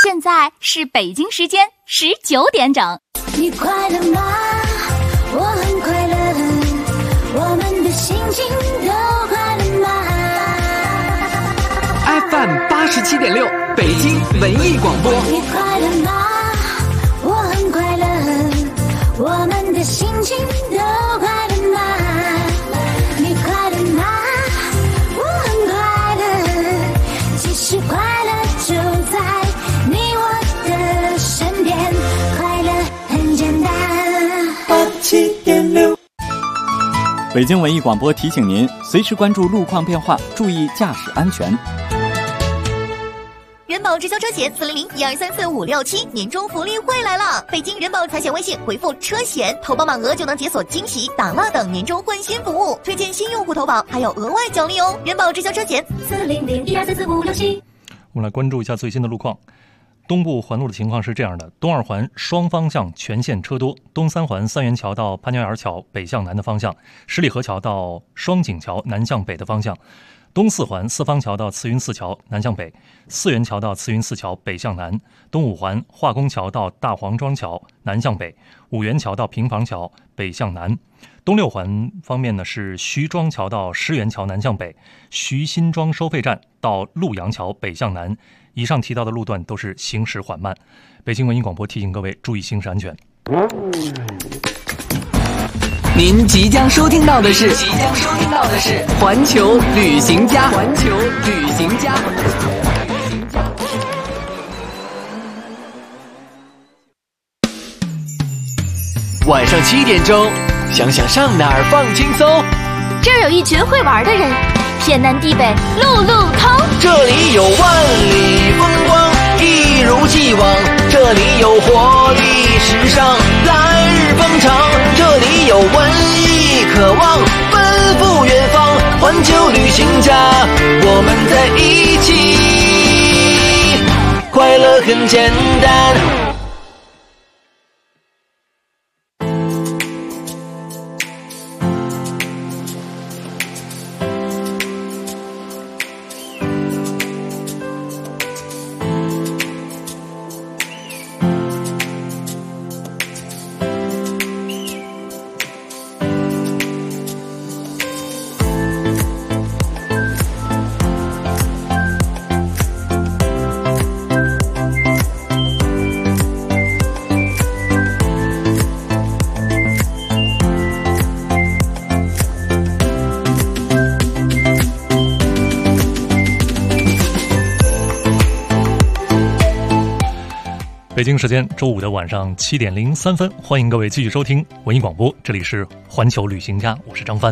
现在是北京时间19点整。 你快乐吗？我很快乐，我们的心情都快乐吗 ？FM 87.6，北京文艺广播。 你快乐吗？我很快乐，我们的心情都快乐吗？你快乐吗？我很快乐，其实快乐就在你我的身边，快乐很简单。87.6， 北京文艺广播提醒您，随时关注路况变化，注意驾驶安全。 人保直销车险400-1234-567年终福利会来了！北京人保财险微信回复车险，投保满额就能解锁惊喜、打蜡等年终换新服务，推荐新用户投保还有额外奖励哦！人保直销车险400-1234-567。 我们来关注一下最新的路况。东部环路的情况是这样的：东二环双方向全线车多，东三环三元桥到潘家园桥北向南的方向，十里河桥到双井桥南向北的方向，东四环四方桥到慈云寺桥南向北，四元桥到慈云寺桥北向南，东五环化工桥到大黄庄桥南向北，五元桥到平房桥北向南。东六环方面呢，是徐庄桥到石园桥南向北，徐新庄收费站到陆阳桥北向南。以上提到的路段都是行驶缓慢。北京文艺广播提醒各位注意行驶安全。 您即将收听到的是环球旅行家。晚上7点钟，想想上哪儿放轻松。 这儿有一群会玩的人，天南地北路路通。 这里有万里风光，一如既往。这里有活力时尚，来日方长。这里有文艺渴望，奔赴远方。环球旅行家，我们在一起，快乐很简单。 北京时间周五的晚上7点03分，欢迎各位继续收听文艺广播，这里是环球旅行家，我是张帆。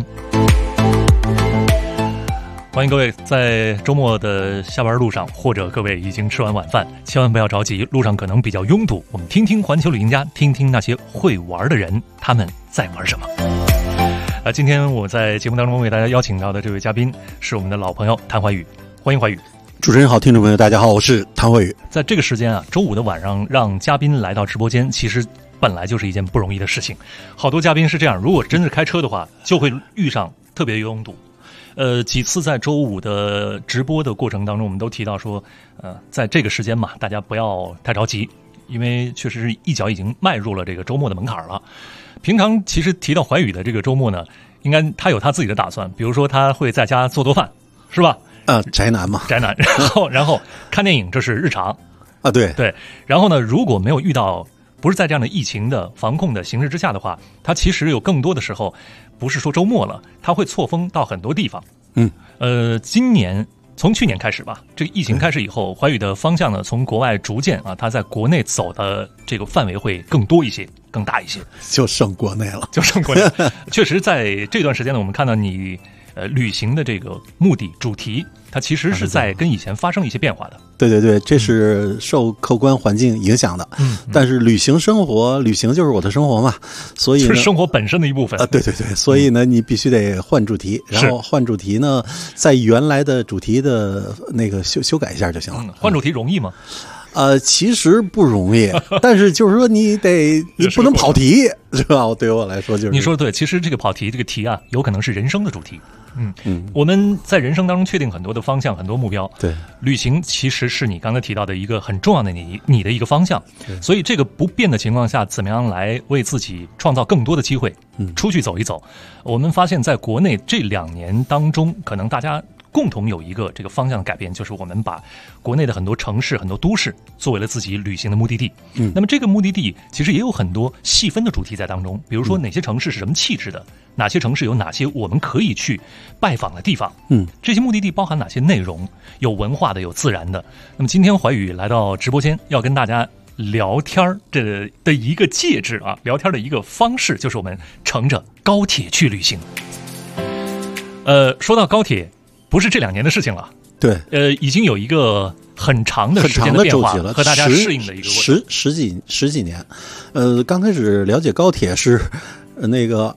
欢迎各位在周末的下班路上，或者各位已经吃完晚饭，千万不要着急，路上可能比较拥堵，我们听听环球旅行家，听听那些会玩的人，他们在玩什么。今天我在节目当中为大家邀请到的这位嘉宾是我们的老朋友谭怀宇，欢迎怀宇。 主持人好，听众朋友大家好，我是谭慧宇。 在这个时间啊，周五的晚上让嘉宾来到直播间，其实本来就是一件不容易的事情。好多嘉宾是这样，如果真是开车的话，就会遇上特别拥堵。几次在周五的直播的过程当中，我们都提到说，在这个时间嘛，大家不要太着急，因为确实是一脚已经迈入了这个周末的门槛了。平常其实提到怀宇的这个周末呢，应该他有他自己的打算，比如说他会在家做饭，是吧？ 宅男嘛， 宅男，然后看电影，这是日常啊，对， 然后呢，如果没有遇到不是在这样的疫情的防控的形势之下的话，他其实有更多的时候，不是说周末了，他会错峰到很多地方。今年从去年开始吧，这个疫情开始以后，怀宇的方向呢，从国外逐渐他在国内走的这个范围会更多一些，更大一些， 就剩国内了， 确实，在这段时间呢，我们看到你旅行的这个目的主题，它其实是在跟以前发生一些变化的。 对，这是受客观环境影响的。但是旅行就是我的生活嘛，所以是生活本身的一部分对，所以呢，你必须得换主题，然后换主题呢，在原来的主题的那个修改一下就行了。 换主题容易吗？ 其实不容易，但是就是说你不能跑题，是吧？对于我来说就是你说的对，其实这个跑题这个题啊，有可能是人生的主题。 我们在人生当中确定很多的方向，很多目标。 对， 旅行其实是你刚才提到的一个很重要的你的一个方向。所以这个不变的情况下，怎么样来为自己创造更多的机会？出去走一走。我们发现在国内这2年当中，可能大家共同有一个这个方向的改变，就是我们把国内的很多城市、很多都市作为了自己旅行的目的地。那么这个目的地其实也有很多细分的主题在当中，比如说哪些城市是什么气质的，哪些城市有哪些我们可以去拜访的地方。这些目的地包含哪些内容，有文化的，有自然的。那么今天怀宇来到直播间，要跟大家聊天的一个介质啊，聊天的一个方式，就是我们乘着高铁去旅行。说到高铁，不是这2年的事情了， 对， 已经有一个很长的时间的变化了，和大家适应的一个过程， 十几年。刚开始了解高铁是那个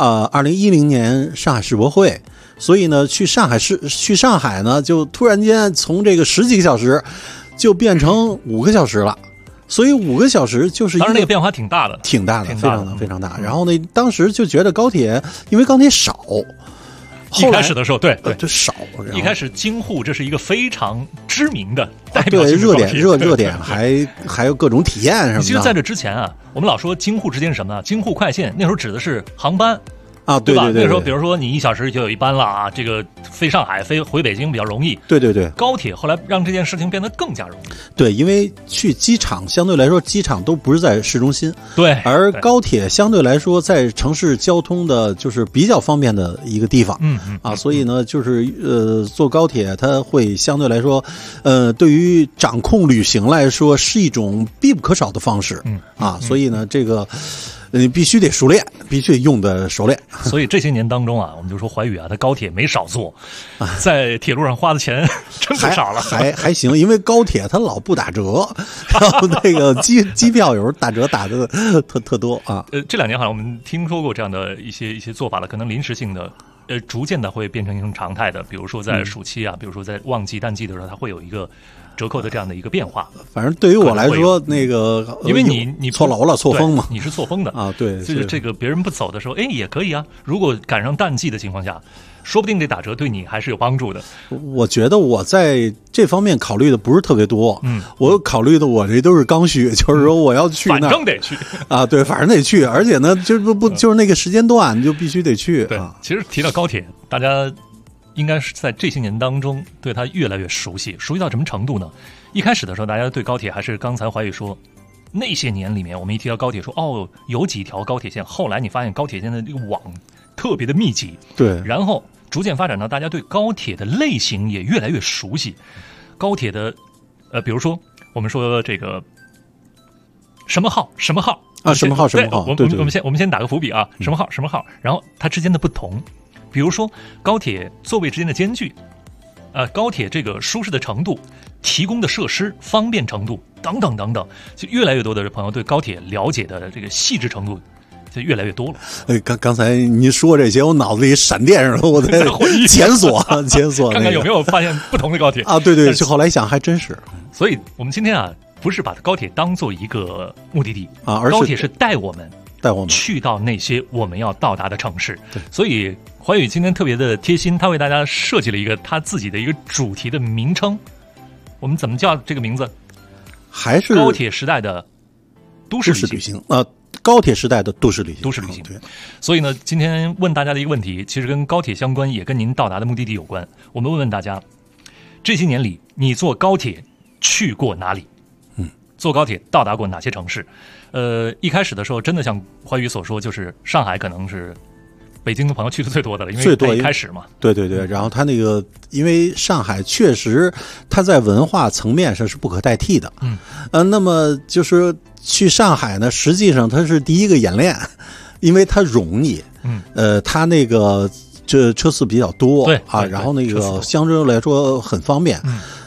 2010年上海世博会，所以呢，去上海呢，就突然间从这个10几个小时就变成5个小时了。所以5个小时就是当然那个变化挺大的， 非常大。然后呢，当时就觉得高铁，因为高铁少。 一开始的时候，对， 就少。 一开始京沪这是一个非常知名的代表性的热点，还有各种体验什么的。 其实在这之前啊，我们老说京沪之间是什么呢？京沪快线那时候指的是航班。 对吧？ 那时候比如说你1小时就有一班了啊，这个飞上海、飞回北京比较容易。 对。 高铁后来让这件事情变得更加容易。 对，因为去机场相对来说，机场都不是在市中心。 对。 而高铁相对来说，在城市交通的就是比较方便的一个地方。所以呢，就是坐高铁它会相对来说，对于掌控旅行来说是一种必不可少的方式。所以呢，这个。你必须得熟练，必须得用的熟练。 所以这些年当中啊，我们就说怀宇啊，他高铁没少坐，在铁路上花的钱真不少了。 还行，因为高铁它老不打折，然后那个机票有时候打折打的特多啊。 这2年好像我们听说过这样的一些做法了，可能临时性的。逐渐的会变成一种常态的，比如说在暑期啊，比如说在旺季淡季的时候，它会有一个折扣的这样的一个变化。 反正对于我来说，那个因为你错楼了，错峰嘛， 你是错峰的啊，对， 就是这个别人不走的时候，也可以啊。如果赶上淡季的情况下，说不定这打折对你还是有帮助的。 我觉得我在这方面考虑的不是特别多，我考虑的我这都是刚需，就是说我要去那， 反正得去啊，对，反正得去，而且呢，就是那个时间段就必须得去。 对，其实提到高铁，大家应该是在这些年当中对它越来越熟悉到什么程度呢？一开始的时候，大家对高铁还是刚才怀宇说。那些年里面，我们一提到高铁说有几条高铁线，后来你发现高铁线的这个网特别的密集， 对， 然后逐渐发展到大家对高铁的类型也越来越熟悉。高铁的比如说我们说这个什么号啊，什么号， 我们先打个伏笔啊，什么号，然后它之间的不同，比如说高铁座位之间的间距，高铁这个舒适的程度，提供的设施方便程度等等，就越来越多的朋友对高铁了解的这个细致程度就越来越多了。 刚才您说这些，我脑子里闪电似的，我在检索， 看看有没有发现不同的高铁啊？对，就后来想还真是。 所以我们今天啊，不是把高铁当做一个目的地啊，而高铁是带我们去到那些我们要到达的城市。 对， 所以怀宇今天特别的贴心，他为大家设计了一个他自己的一个主题的名称。我们怎么叫这个名字？ 还是高铁时代的都市旅行高铁时代的都市旅行。 对。所以呢，今天问大家的一个问题，其实跟高铁相关，也跟您到达的目的地有关。我们问大家，这些年里你坐高铁去过哪里？坐高铁到达过哪些城市？一开始的时候，真的像怀宇所说，就是上海可能是北京的朋友去的最多的了，因为它一开始嘛。 对。然后他那个，因为上海确实它在文化层面上是不可代替的。那么就是去上海呢，实际上它是第一个演练，因为它容易。它那个这车次比较多， 对啊，然后那个相对来说很方便。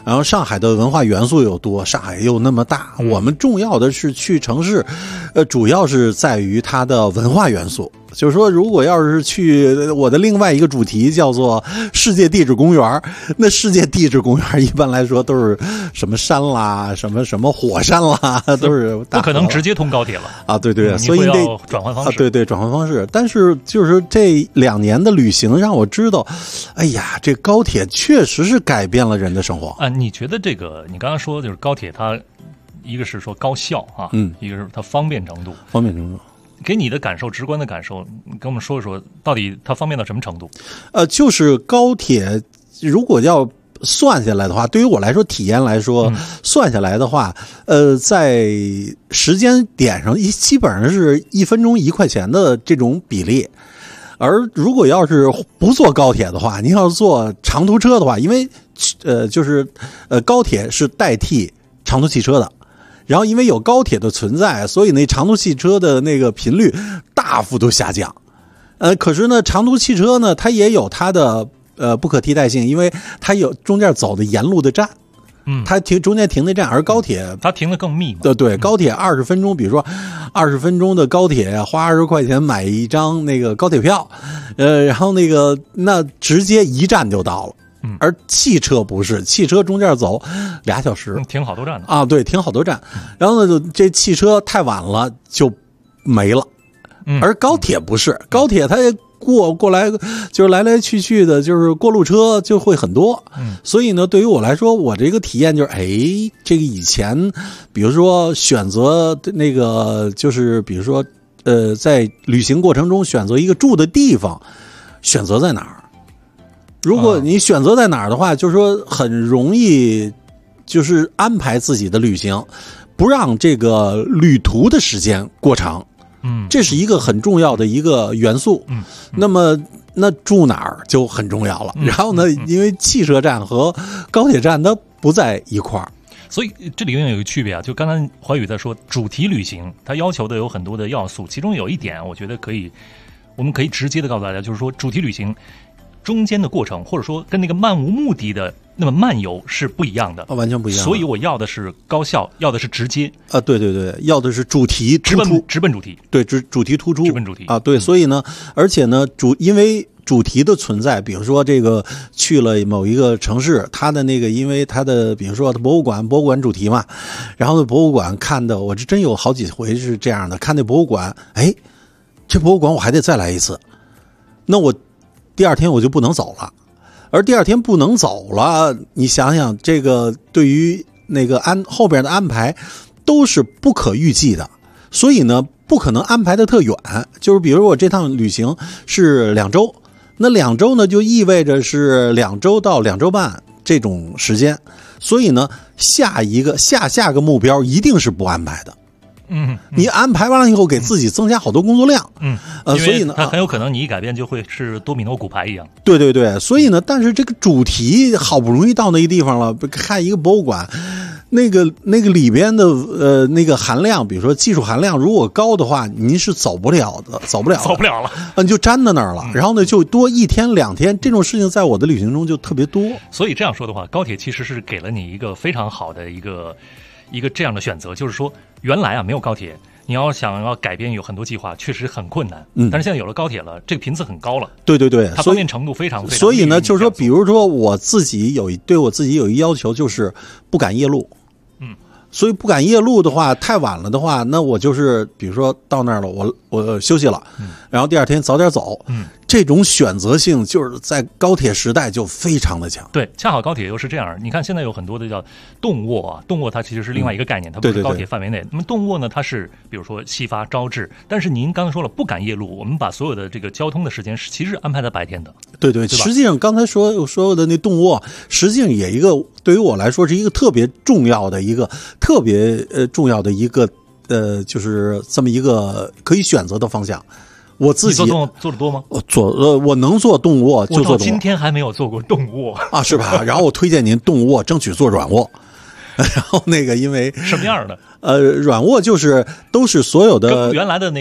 然后上海的文化元素又多，上海又那么大，我们重要的是去城市，主要是在于它的文化元素。就是说，如果要是去我的另外一个主题叫做世界地质公园，那世界地质公园一般来说都是什么山啦，什么火山啦，都是不可能直接通高铁了啊！对对，所以你得转换方式， 对对，转换方式。但是就是这2年的旅行让我知道，哎呀，这高铁确实是改变了人的生活啊！你觉得这个？你刚刚说就是高铁，它一个是说高效啊，一个是它方便程度，给你的感受，直观的感受，跟我们说一说，到底它方便到什么程度？ 就是高铁，如果要算下来的话，对于我来说，体验来说，算下来的话，在时间点上，基本上是1分钟1块钱的这种比例。而如果要是不坐高铁的话，你要坐长途车的话，因为高铁是代替长途汽车的。然后因为有高铁的存在，所以那长途汽车的那个频率大幅度下降。可是呢，长途汽车呢，它也有它的不可替代性，因为它有中间走的沿路的站，它中间停的站，而高铁它停的更密嘛。 对，高铁20分钟，比如说20分钟的高铁，花20块钱买一张那个高铁票，然后那直接一站就到了。而汽车不是，汽车中间走2小时， 停好多站啊，对，停好多站。然后呢，这汽车太晚了就没了。而高铁不是，高铁它过来就是来来去去的，就是过路车就会很多。所以呢，对于我来说，我这个体验就是，这个以前，比如说选择那个，就是比如说在旅行过程中选择一个住的地方，选择在哪儿？如果你选择在哪儿的话，就是说很容易，就是安排自己的旅行，不让这个旅途的时间过长。这是一个很重要的一个元素。那么那住哪儿就很重要了。然后呢，因为汽车站和高铁站它不在一块儿。 所以这里面有一个区别啊，就刚才怀宇在说主题旅行，它要求的有很多的要素，其中有一点我觉得我们可以直接的告诉大家，就是说主题旅行中间的过程，或者说跟那个漫无目的的那么漫游是不一样的， 完全不一样。 所以我要的是高效，要的是直接啊，对对对，要的是主题突出， 直奔主题， 对，主题突出， 直奔主题啊，对，所以呢，而且呢，因为主题的存在，比如说这个去了某一个城市，它的那个因为它的比如说博物馆主题嘛，然后呢博物馆看的，我这真有好几回是这样的，看那博物馆，这博物馆我还得再来一次，那我第2天我就不能走了，而第2天不能走了，你想想这个对于那个后边的安排都是不可预计的，所以呢不可能安排的特远，就是比如我这趟旅行是2周，那2周呢就意味着是2周到2周半这种时间，所以呢下个目标一定是不安排的。你安排完了以后，给自己增加好多工作量。所以呢， 它很有可能你一改变就会是多米诺骨牌一样。 对对对，所以呢，但是这个主题好不容易到那个地方了，看一个博物馆，那个里边的那个含量，比如说技术含量如果高的话，您是走不了了，你就粘在那儿了。然后呢，就多1天2天，这种事情在我的旅行中就特别多。 所以这样说的话，高铁其实是给了你一个非常好的一个这样的选择，就是说原来没有高铁，你想要改变有很多计划确实很困难，但是现在有了高铁了，这个频次很高了。 对对对， 它方便程度非常非常。 所以呢，就是说比如说我自己对我自己有一要求，就是不赶夜路。所以不赶夜路的话，太晚了的话，那我就是比如说到那儿了，我休息了，然后第2天早点走。这种选择性就是在高铁时代就非常的强。 对，恰好高铁又是这样。你看现在有很多的叫动卧啊，动卧它其实是另外一个概念，它不是高铁范围内。那么动卧呢，它是比如说夕发朝至，但是您刚才说了不赶夜路，我们把所有的这个交通的时间其实安排在白天的。 对对，实际上刚才说的那动卧，实际上也一个对于我来说是一个特别重要的一个就是这么一个可以选择的方向。我自己做的多吗？ 我能做动卧就做动卧。 我到今天还没有做过动卧啊，是吧？然后我推荐您动卧，争取做软卧。然后因为什么样的？ 软卧就是都是所有的跟原来的那个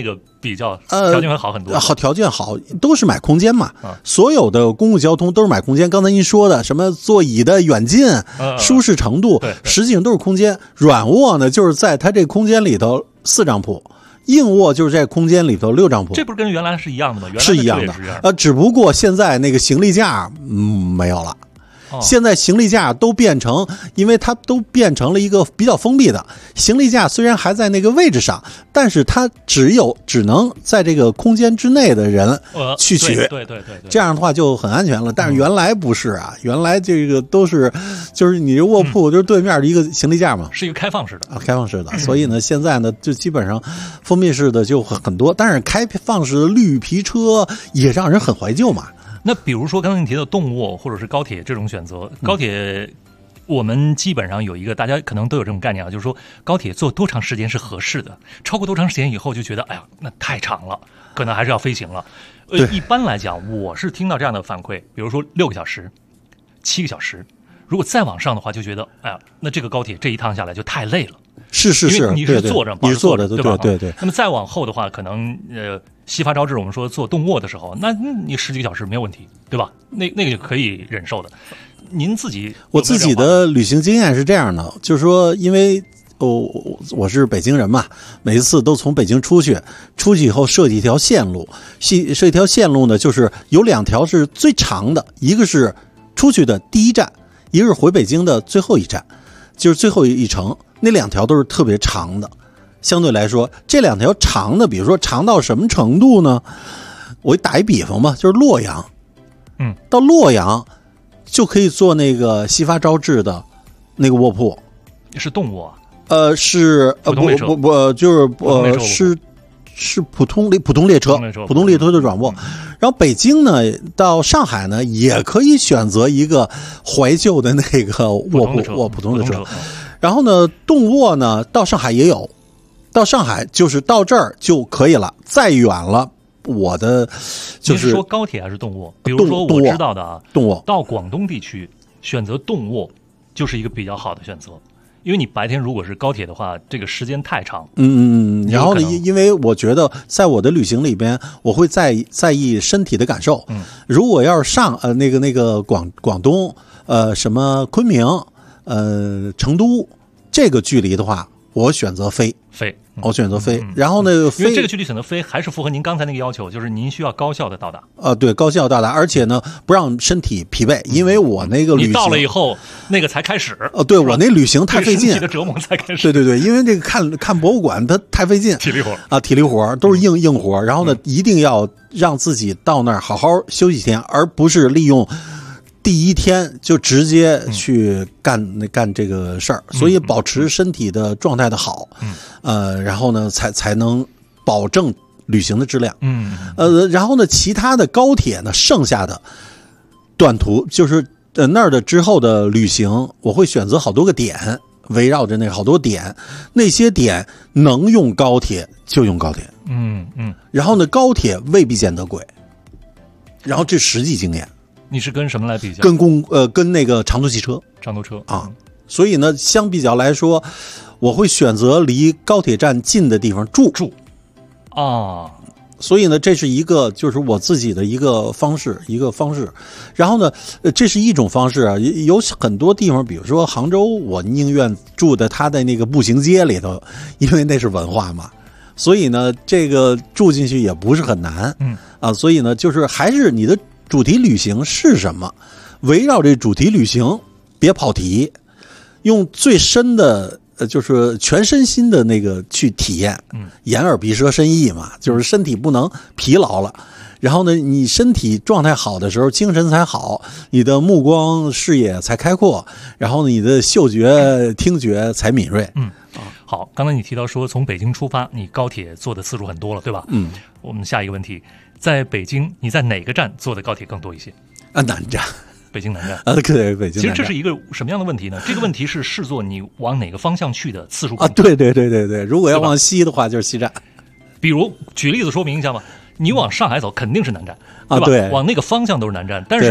比较条件会好很多？ 条件好，都是买空间嘛。所有的公共交通都是买空间。刚才您说的什么座椅的远近、舒适程度，实际上都是空间。软卧呢，就是在它这空间里头4张铺。硬卧就是在空间里头6张铺， 这不是跟原来是一样的吗？原来是一样的，只不过现在那个行李架没有了。现在行李架都变成，因为它都变成了一个比较封闭的行李架，虽然还在那个位置上，但是它只能在这个空间之内的人去取， 对， 这样的话就很安全了。但是原来不是啊，原来这个都是就是你卧铺就是对面的一个行李架嘛， 是一个开放式的开放式的，所以呢，现在呢就基本上封闭式的就很多，但是开放式的绿皮车也让人很怀旧嘛。 那比如说刚才你提到动卧或者是高铁这种选择，高铁我们基本上有一个大家可能都有这种概念啊，就是说高铁坐多长时间是合适的，超过多长时间以后就觉得哎呀那太长了，可能还是要飞行了。一般来讲我是听到这样的反馈，比如说6个小时、7个小时，如果再往上的话就觉得哎呀那这个高铁这一趟下来就太累了。 是， 因为你是坐着， 你是坐着， 对吧？ 对。 那么再往后的话，可能西发招致我们说做动卧的时候，那你10几个小时没有问题，对吧？那个就可以忍受的。您自己我自己的旅行经验是这样的，就是说，因为我是北京人嘛，每一次都从北京出去以后设计一条线路，设一条线路呢，就是有2条是最长的，一个是出去的第一站，一个是回北京的最后一站，就是最后一程。那2条都是特别长的，相对来说，这2条长的，比如说长到什么程度呢？我打一比方吧，就是洛阳，到洛阳就可以坐那个西发招致的那个卧铺， 是动卧， 是不就是是普通列车的软卧。然后北京呢到上海呢也可以选择一个怀旧的那个卧铺，普通的车。然后呢，动卧呢到上海也有，到上海就是到这儿就可以了，再远了，我的就是你是说高铁还是动卧？比如说我知道的啊， 动卧到广东地区选择动卧就是一个比较好的选择，因为你白天如果是高铁的话，这个时间太长。 然后呢，因为我觉得在我的旅行里边，我会在意身体的感受。如果要是上那个广东什么昆明。成都这个距离的话，我选择飞。我选择飞。然后呢， 因为这个距离选择飞，还是符合您刚才那个要求，就是您需要高效的到达。 对，高效到达，而且呢，不让身体疲惫，因为我那个旅行你到了以后，那个才开始。 对我那旅行太费劲， 身体的折磨才开始。 对，因为这个看博物馆它太费劲， 体力活啊，体力活都是硬活。然后呢，一定要让自己到那儿好好休息一天，而不是利用。第一天就直接去干这个事儿，所以保持身体的状态的好，然后呢才能保证旅行的质量，然后呢其他的高铁呢剩下的短途就是那儿的之后的旅行，我会选择好多个点，围绕着那好多点，那些点能用高铁就用高铁，然后呢高铁未必见得贵，然后这实际经验。 你是跟什么来比较？ 跟那个长途汽车啊，所以呢，相比较来说，我会选择离高铁站近的地方住啊。 所以呢，这是一个就是我自己的一个方式。然后呢，这是一种方式啊，有很多地方，比如说杭州，我宁愿住在它的那个步行街里头，因为那是文化嘛。所以呢，这个住进去也不是很难，所以呢，就是还是你的。主题旅行是什么？围绕这主题旅行，别跑题，用最深的就是全身心的那个去体验。眼耳鼻舌身意嘛，就是身体不能疲劳了。然后呢，你身体状态好的时候，精神才好，你的目光视野才开阔，然后你的嗅觉、听觉才敏锐。 好，刚才你提到说从北京出发，你高铁坐的次数很多了，对吧？我们下一个问题。在北京，你在哪个站坐的高铁更多一些？ 南站， 北京南站。 对，北京南站。 其实这是一个什么样的问题呢？这个问题是视作你往哪个方向去的次数啊？对。如果要往西的话，就是西站。 比如举例子说明一下嘛，你往上海走肯定是南站，对吧？ 对， 往那个方向都是南站。但是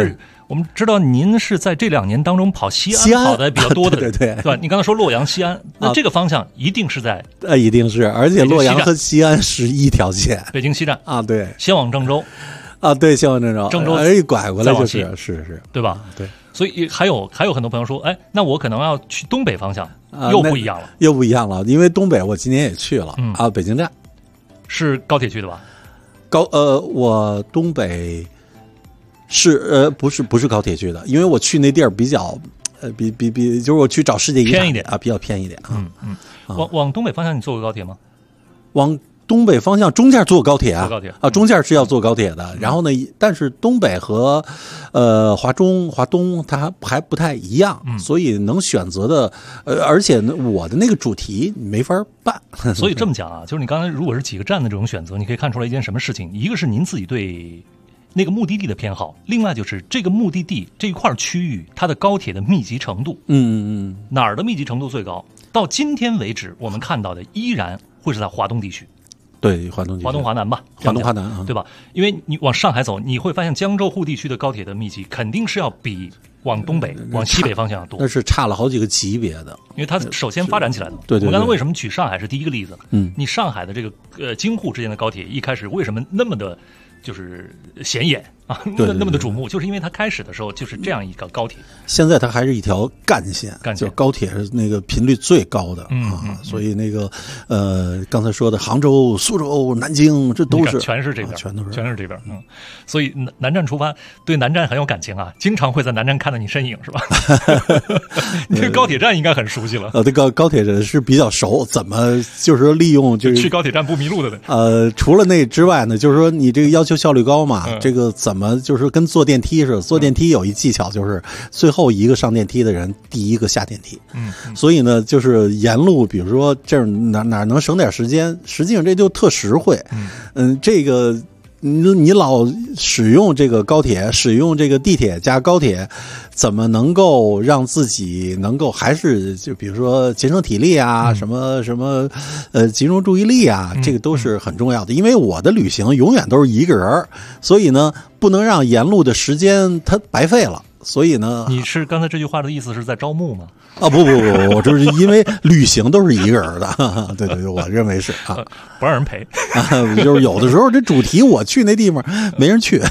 我们知道您是在这2年当中跑西安跑的比较多的， 对吧？你刚才说洛阳、西安，那这个方向一定是在一定是，而且洛阳和西安是一条线， 北京西站啊，对， 先往郑州啊，对，先往郑州，一拐过来就是对吧？ 对， 所以还有很多朋友说，哎，那我可能要去东北方向，又不一样了， 又不一样了，因为东北我今年也去了北京站是高铁去的吧？ 我东北是不是高铁去的，因为我去那地儿比较比就是我去找世界遗产偏一点啊，比较偏一点啊。 往东北方向你坐过高铁吗？ 往东北方向中间坐高铁啊，中间是要坐高铁的。然后呢，但是东北和华东它还不太一样，所以能选择的而且我的那个主题没法办。 所以这么讲啊，就是你刚才如果是几个站的这种选择，你可以看出来一件什么事情？一个是您自己对那个目的地的偏好，另外就是这个目的地这一块区域它的高铁的密集程度。哪儿的密集程度最高？到今天为止，我们看到的依然会是在华东地区。 对，华东华南吧， 华东华南对吧？因为你往上海走，你会发现江浙沪地区的高铁的密集肯定是要比往东北、往西北方向要多， 那是差了好几个级别的。 因为它首先发展起来的。 对， 我刚才为什么举上海是第一个例子？你上海的这个京沪之间的高铁一开始为什么那么的，就是显眼啊，那么的瞩目，就是因为它开始的时候就是这样一个高铁。 现在它还是一条干线，就高铁是那个频率最高的所以那个刚才说的杭州、苏州、南京，这都是全是这边， 全都是这边。所以南站出发，对南站很有感情啊，经常会在南站看到你身影，是吧？你对高铁站应该很熟悉了。 这个高铁站是比较熟，怎么就是说利用就是去高铁站不迷路的。 除了那之外呢，就是说你这个要求效率高嘛，这个怎么就是跟坐电梯似的？坐电梯有一技巧，就是最后一个上电梯的人第一个下电梯。所以呢，就是沿路，比如说这儿哪能省点时间，实际上这就特实惠。这个你老使用这个高铁，使用这个地铁加高铁，怎么能够让自己能够还是就比如说节省体力啊，什么集中注意力啊，这个都是很重要的。因为我的旅行永远都是一个人，所以呢，不能让沿路的时间它白费了。所以呢， 你是刚才这句话的意思是在招募吗？ 不，我就是因为旅行都是一个人的，对，我认为是不让人陪就是有的时候这主题我去那地方没人去。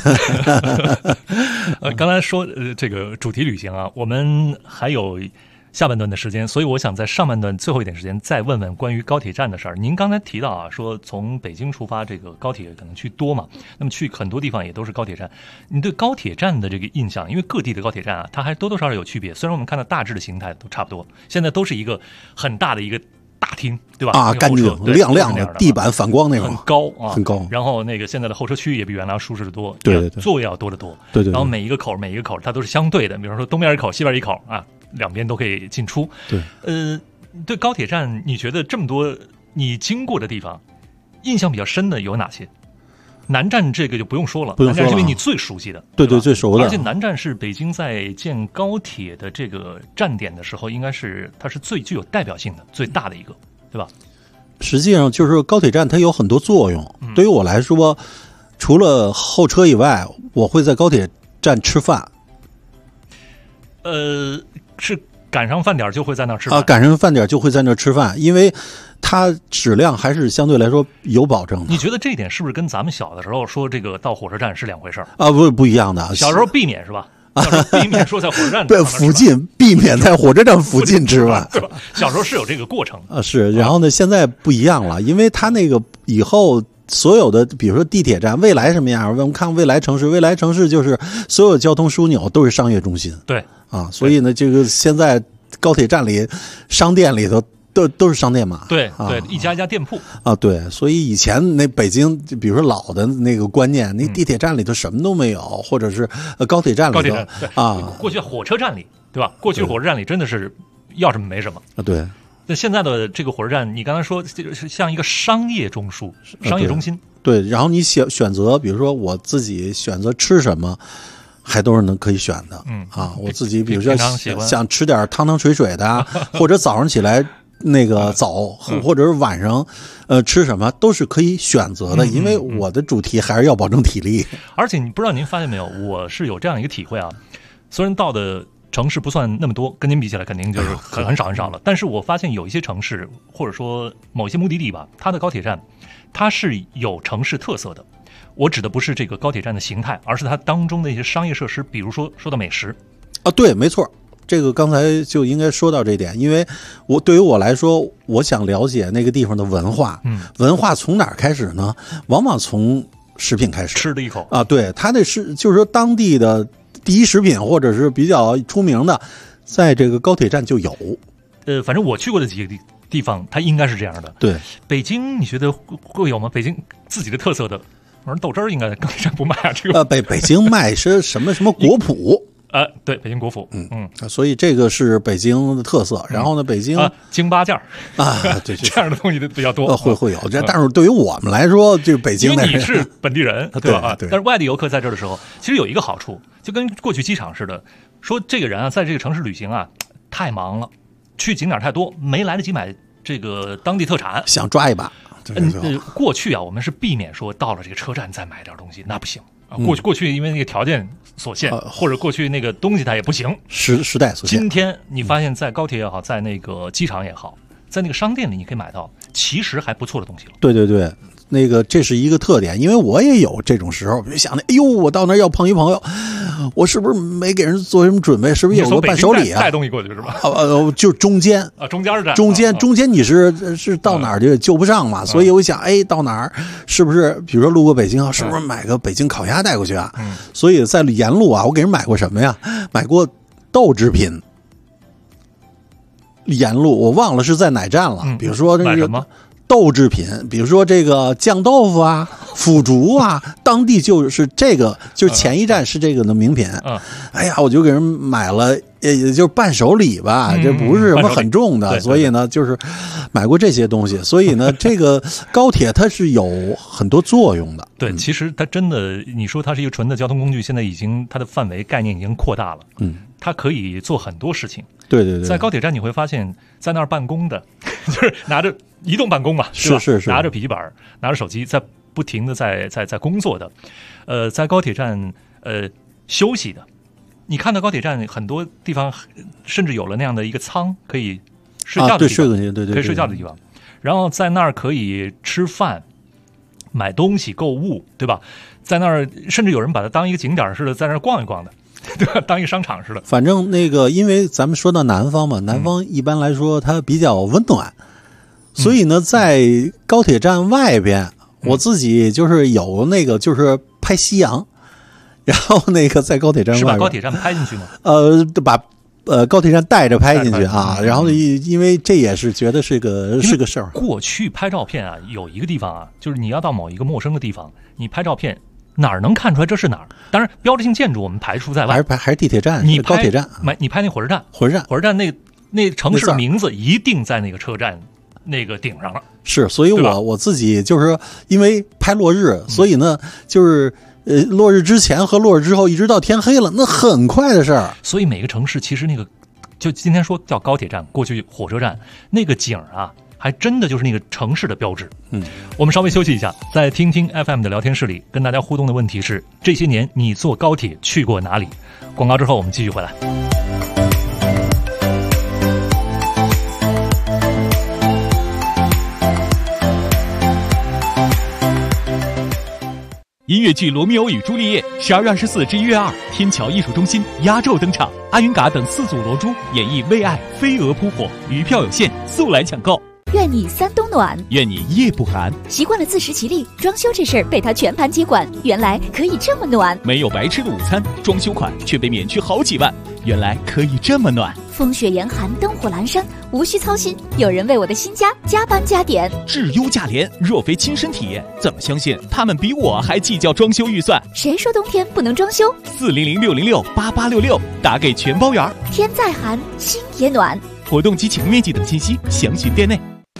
刚才说这个主题旅行啊，我们还有下半段的时间，所以我想在上半段最后一点时间再问问关于高铁站的事儿。您刚才提到啊，说从北京出发，这个高铁可能去多嘛，那么去很多地方也都是高铁站。你对高铁站的这个印象，因为各地的高铁站啊，它还多多少少有区别。虽然我们看到大致的形态都差不多，现在都是一个很大的一个大厅，对吧？ 干净亮亮的，地板反光那种， 很高啊， 很高。 然后那个现在的候车区也比原来舒适的多， 对， 座位要多得多， 对。 然后每一个口它都是相对的，比如说东边一口，西边一口啊。两边都可以进出。 对， 对高铁站，你觉得这么多你经过的地方，印象比较深的有哪些？南站这个就不用说了，南站是因为你最熟悉的， 对，最熟的。 而且南站是北京在建高铁的这个站点的时候，应该是它是最具有代表性的、最大的一个，对吧？ 实际上就是高铁站它有很多作用。对于我来说，除了候车以外，我会在高铁站吃饭。 是赶上饭点就会在那儿吃饭赶上饭点就会在那儿吃饭，因为它质量还是相对来说有保证的。 你觉得这一点是不是跟咱们小的时候说这个到火车站是两回事儿啊？不一样的。 小时候避免是吧？避免说在火车站附近，避免在火车站附近吃饭， 对吧？小时候是有这个过程是。然后呢，现在不一样了，因为它那个以后所有的，比如说地铁站，未来什么样？我们看未来城市，未来城市就是所有交通枢纽都是商业中心。 对。 所以呢，这个现在高铁站里、商店里头都是商店嘛。 对，一家一家店铺对。所以以前那北京，比如说老的那个观念，那地铁站里头什么都没有，或者是高铁站里头过去火车站里，对吧？过去火车站里真的是要什么没什么对。 那现在的这个火车站，你刚才说是像一个商业中心。 对，然后你选择，比如说我自己选择吃什么。还都是可以选的，我自己比如说想吃点汤水的或者早上起来那个早，或者是晚上吃什么都是可以选择的，因为我的主题还是要保证体力。 而且你不知道您发现没有，我是有这样一个体会啊， 虽然到的城市不算那么多，跟您比起来肯定就是很少很少了。但是我发现有一些城市，或者说某些目的地吧，它的高铁站它是有城市特色的。我指的不是这个高铁站的形态，而是它当中的一些商业设施，比如说到美食啊，对，没错。这个刚才就应该说到这点，因为对于我来说，我想了解那个地方的文化。文化从哪儿开始呢？往往从食品开始， 吃的一口啊，对，它的就是说当地的第一食品或者是比较出名的，在这个高铁站就有。 反正我去过的几个地方，它应该是这样的。 对， 北京你觉得会有吗？北京自己的特色的，反正豆汁儿应该高铁站不卖啊。这个北京卖是什么果脯。 对，北京果脯， 所以这个是北京的特色。然后呢，北京京八件啊，对， 这样的东西比较多， 会有这。但是对于我们来说，这北京， 因为你是本地人，对吧？ 对。 但是外地游客在这儿的时候，其实有一个好处，就跟过去机场似的，说这个人啊，在这个城市旅行啊，太忙了，去景点太多，没来得及买这个当地特产， 想抓一把。 过去啊，我们是避免说到了这个车站再买点东西，那不行啊。过去因为那个条件所限，或者过去那个东西它也不行， 时代所限。 今天你发现在高铁也好，在那个机场也好，在那个商店里你可以买到其实还不错的东西了。 对，那个这是一个特点，因为我也有这种时候，就想着，哎呦，我到那儿要碰一朋友，我是不是没给人做什么准备？是不是有个伴手礼啊？ 带东西过去是吧？ 就中间啊，中间你是到哪儿就救不上嘛，所以我想，哎，到哪儿是不是？比如说路过北京啊，是不是买个北京烤鸭带过去啊？所以在沿路啊，我给人买过什么呀？买过豆制品。沿路我忘了是在哪站了，比如说那个豆制品，比如说这个酱豆腐啊、腐竹啊，当地就是这个，就是前一站是这个的名品。哎呀，我就给人买了，也就是伴手礼吧，这不是什么很重的，所以呢，就是买过这些东西。所以呢，这个高铁它是有很多作用的。 对，其实它真的，你说它是一个纯的交通工具，现在已经它的范围概念已经扩大了。它可以做很多事情。 对， 在高铁站你会发现，在那儿办公的，就是拿着移动办公嘛， 是拿着笔记本，拿着手机，在不停的在工作的，在高铁站休息的。你看到高铁站很多地方甚至有了那样的一个舱，可以睡觉的地方， 对， 可以睡觉的地方。然后在那儿可以吃饭、买东西、购物，对吧？在那儿甚至有人把它当一个景点似的，在那儿逛一逛的。对吧？当一个商场似的。 反正那个，因为咱们说到南方嘛，南方一般来说它比较温暖，所以呢，在高铁站外边，我自己就是有那个就是拍夕阳，然后那个在高铁站外边是把高铁站拍进去吗？ 把高铁站带着拍进去啊，然后因为这也是觉得是个事儿。 过去拍照片啊，有一个地方啊，就是你要到某一个陌生的地方，你拍照片。哪儿能看出来这是哪儿？当然，标志性建筑我们排除在外。 还是地铁站？ 你高铁站？ 你拍那火车站？ 火车站那城市的名字一定在那个车站那个顶上了。 是，所以我自己就是因为拍落日，所以呢，就是落日之前和落日之后，一直到天黑了，那很快的事儿。 所以每个城市其实那个，就今天说叫高铁站，过去火车站那个景啊。还真的就是那个城市的标志。我们稍微休息一下，在听听 FM 的聊天室里跟大家互动的问题是：这些年你坐高铁去过哪里？广告之后我们继续回来。 音乐剧《罗密欧与朱丽叶》12月24至1月2，天桥艺术中心压轴登场，阿云嘎等4组罗珠演绎为爱飞蛾扑火，余票有限，速来抢购。 愿你三冬暖， 愿你夜不寒。 习惯了自食其力，装修这事儿被他全盘接管，原来可以这么暖。 没有白吃的午餐，装修款却被免去好几万，原来可以这么暖。 风雪严寒，灯火阑珊，无需操心，有人为我的新家加班加点。 质优价廉，若非亲身体验，怎么相信他们比我还计较装修预算？ 谁说冬天不能装修 ？400-606-8866，打给全包圆。 天再寒，心也暖。 活动及请面积等信息详询店内。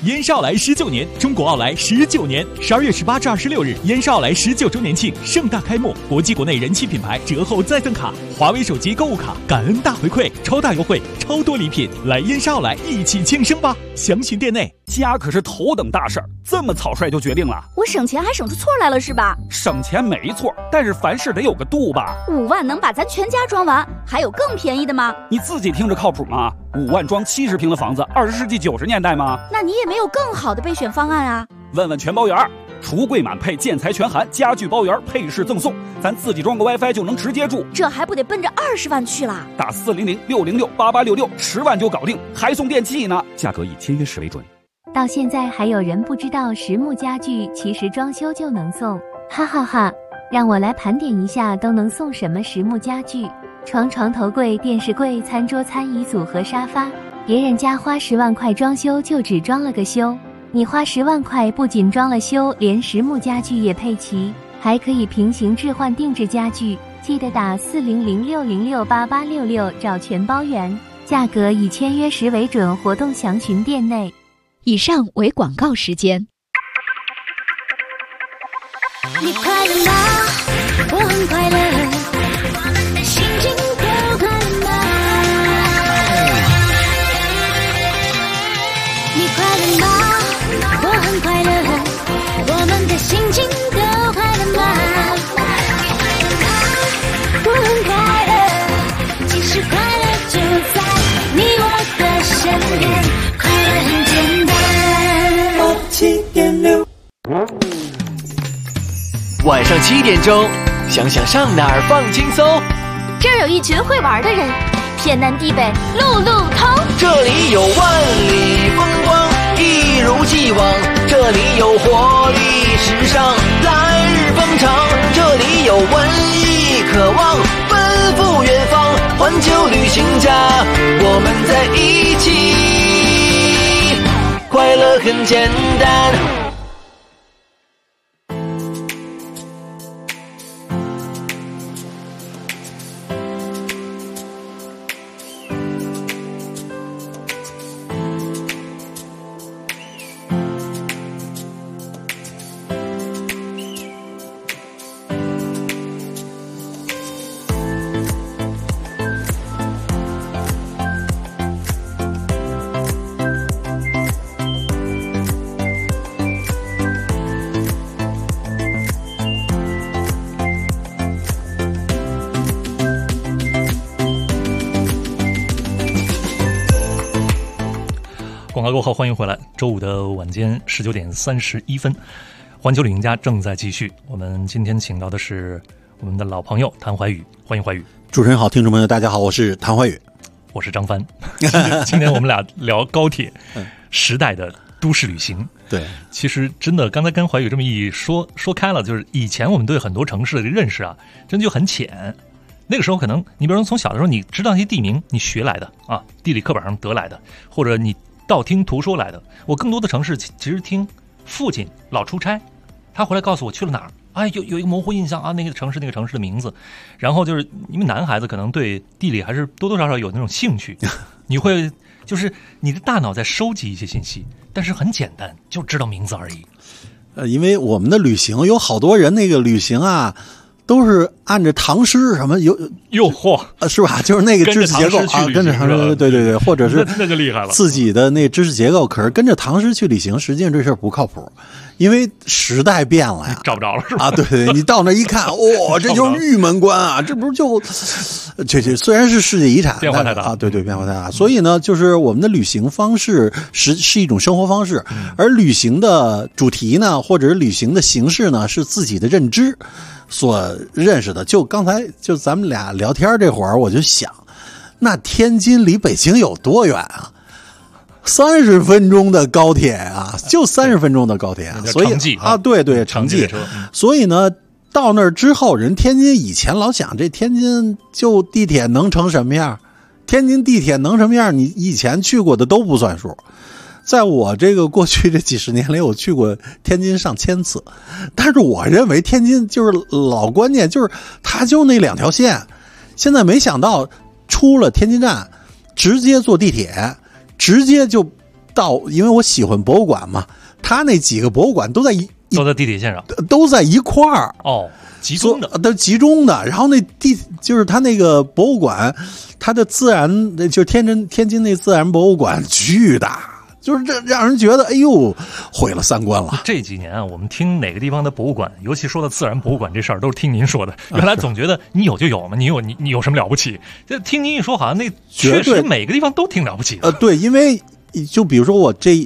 燕莎奥莱19年，中国奥莱19年，12月18至26日，燕莎奥莱19周年庆盛大开幕，国际国内人气品牌折后再赠卡，华为手机购物卡，感恩大回馈，超大优惠，超多礼品，来燕莎奥莱一起庆生吧！详询店内。 家可是头等大事儿，这么草率就决定了？ 我省钱还省出错来了是吧？ 省钱没错，但是凡事得有个度吧。 5万能把咱全家装完，还有更便宜的吗？ 你自己听着靠谱吗？5万装70平的房子，20世纪90年代吗？ 那你也没有更好的备选方案啊？ 问问全包圆，橱柜满配，建材全含，家具包圆，配饰赠送，咱自己装个 WiFi 就能直接住， 这还不得奔着20万去了？ 打400-606-8866，10万就搞定，还送电器呢，价格以签约时为准。 到现在还有人不知道实木家具其实装修就能送，哈哈哈！让我来盘点一下都能送什么实木家具：床、床头柜、电视柜、餐桌、餐椅组合、沙发。别人家花10万块装修就只装了个修，你花10万块不仅装了修，连实木家具也配齐，还可以平行置换定制家具。记得打400-606-8866找全包圆，价格以签约时为准，活动详询店内。 以上为广告时间。 你快乐吗？我很快乐，心情都快乐吗？你快乐吗？我很快乐，我们的心情都快乐吗？我很快乐，其实快乐就在你我的身边，快乐很简单。7.6 晚上7点钟，想想上哪儿放轻松。 这儿有一群会玩的人，天南地北路路通。 这里有万里风光，一如既往。这里有活力时尚，来日方长。这里有文艺渴望，奔赴远方。环球旅行家，我们在一起，快乐很简单。 广告过后，欢迎回来。周五的晚间19点31分，环球旅行家正在继续。我们今天请到的是我们的老朋友谭怀宇，欢迎怀宇。 主持人好，听众朋友大家好，我是谭怀宇， 我是张帆。今天我们俩聊高铁时代的都市旅行。 对， 其实真的刚才跟怀宇这么一说开了，就是以前我们对很多城市的认识啊，真的就很浅。那个时候可能你比如说从小的时候你知道一些地名，你学来的啊，地理课本上得来的，或者你道听途说来的。我更多的城市其实听父亲老出差，他回来告诉我去了哪儿，哎，有一个模糊印象啊，那个城市的名字。然后就是因为男孩子可能对地理还是多多少少有那种兴趣，你会就是你的大脑在收集一些信息，但是很简单，就知道名字而已。 因为我们的旅行有好多人那个旅行啊，都是按着唐诗什么诱惑是吧？就是那个知识结构啊，跟着唐诗，对，或者是那就厉害了， 自己的那知识结构。可是跟着唐诗去旅行，实际上这事儿不靠谱，因为时代变了呀， 找不着了是吧？ 啊，对，你到那一看，哇，这就是玉门关啊，这不是就这虽然是世界遗产， 变化太大啊，对，变化太大。所以呢，就是我们的旅行方式是一种生活方式，而旅行的主题呢，或者是旅行的形式呢，是自己的认知所认识的。就刚才就咱们俩聊天这会儿，我就想，那天津离北京有多远啊？30分钟的高铁啊，就30分钟的高铁啊，所以啊，对，城际。所以呢，到那儿之后，人天津以前老想这天津就地铁能成什么样？天津地铁能什么样？你以前去过的都不算数。在我这个过去这几十年里，我去过天津上千次，但是我认为天津就是老观念，就是它就那2条线。现在没想到出了天津站，直接坐地铁，直接就到，因为我喜欢博物馆嘛，他那几个博物馆都在地铁线上， 都在一块儿哦，集中的， 都集中的。然后那就是他那个博物馆，他的自然就是天津那自然博物馆巨大。就是这让人觉得，哎呦，毁了三观了。 这几年啊，我们听哪个地方的博物馆，尤其说到自然博物馆这事儿，都是听您说的。原来总觉得你有就有嘛，你有什么了不起？这听您一说，好像那确实每个地方都挺了不起的。 对，因为就比如说我这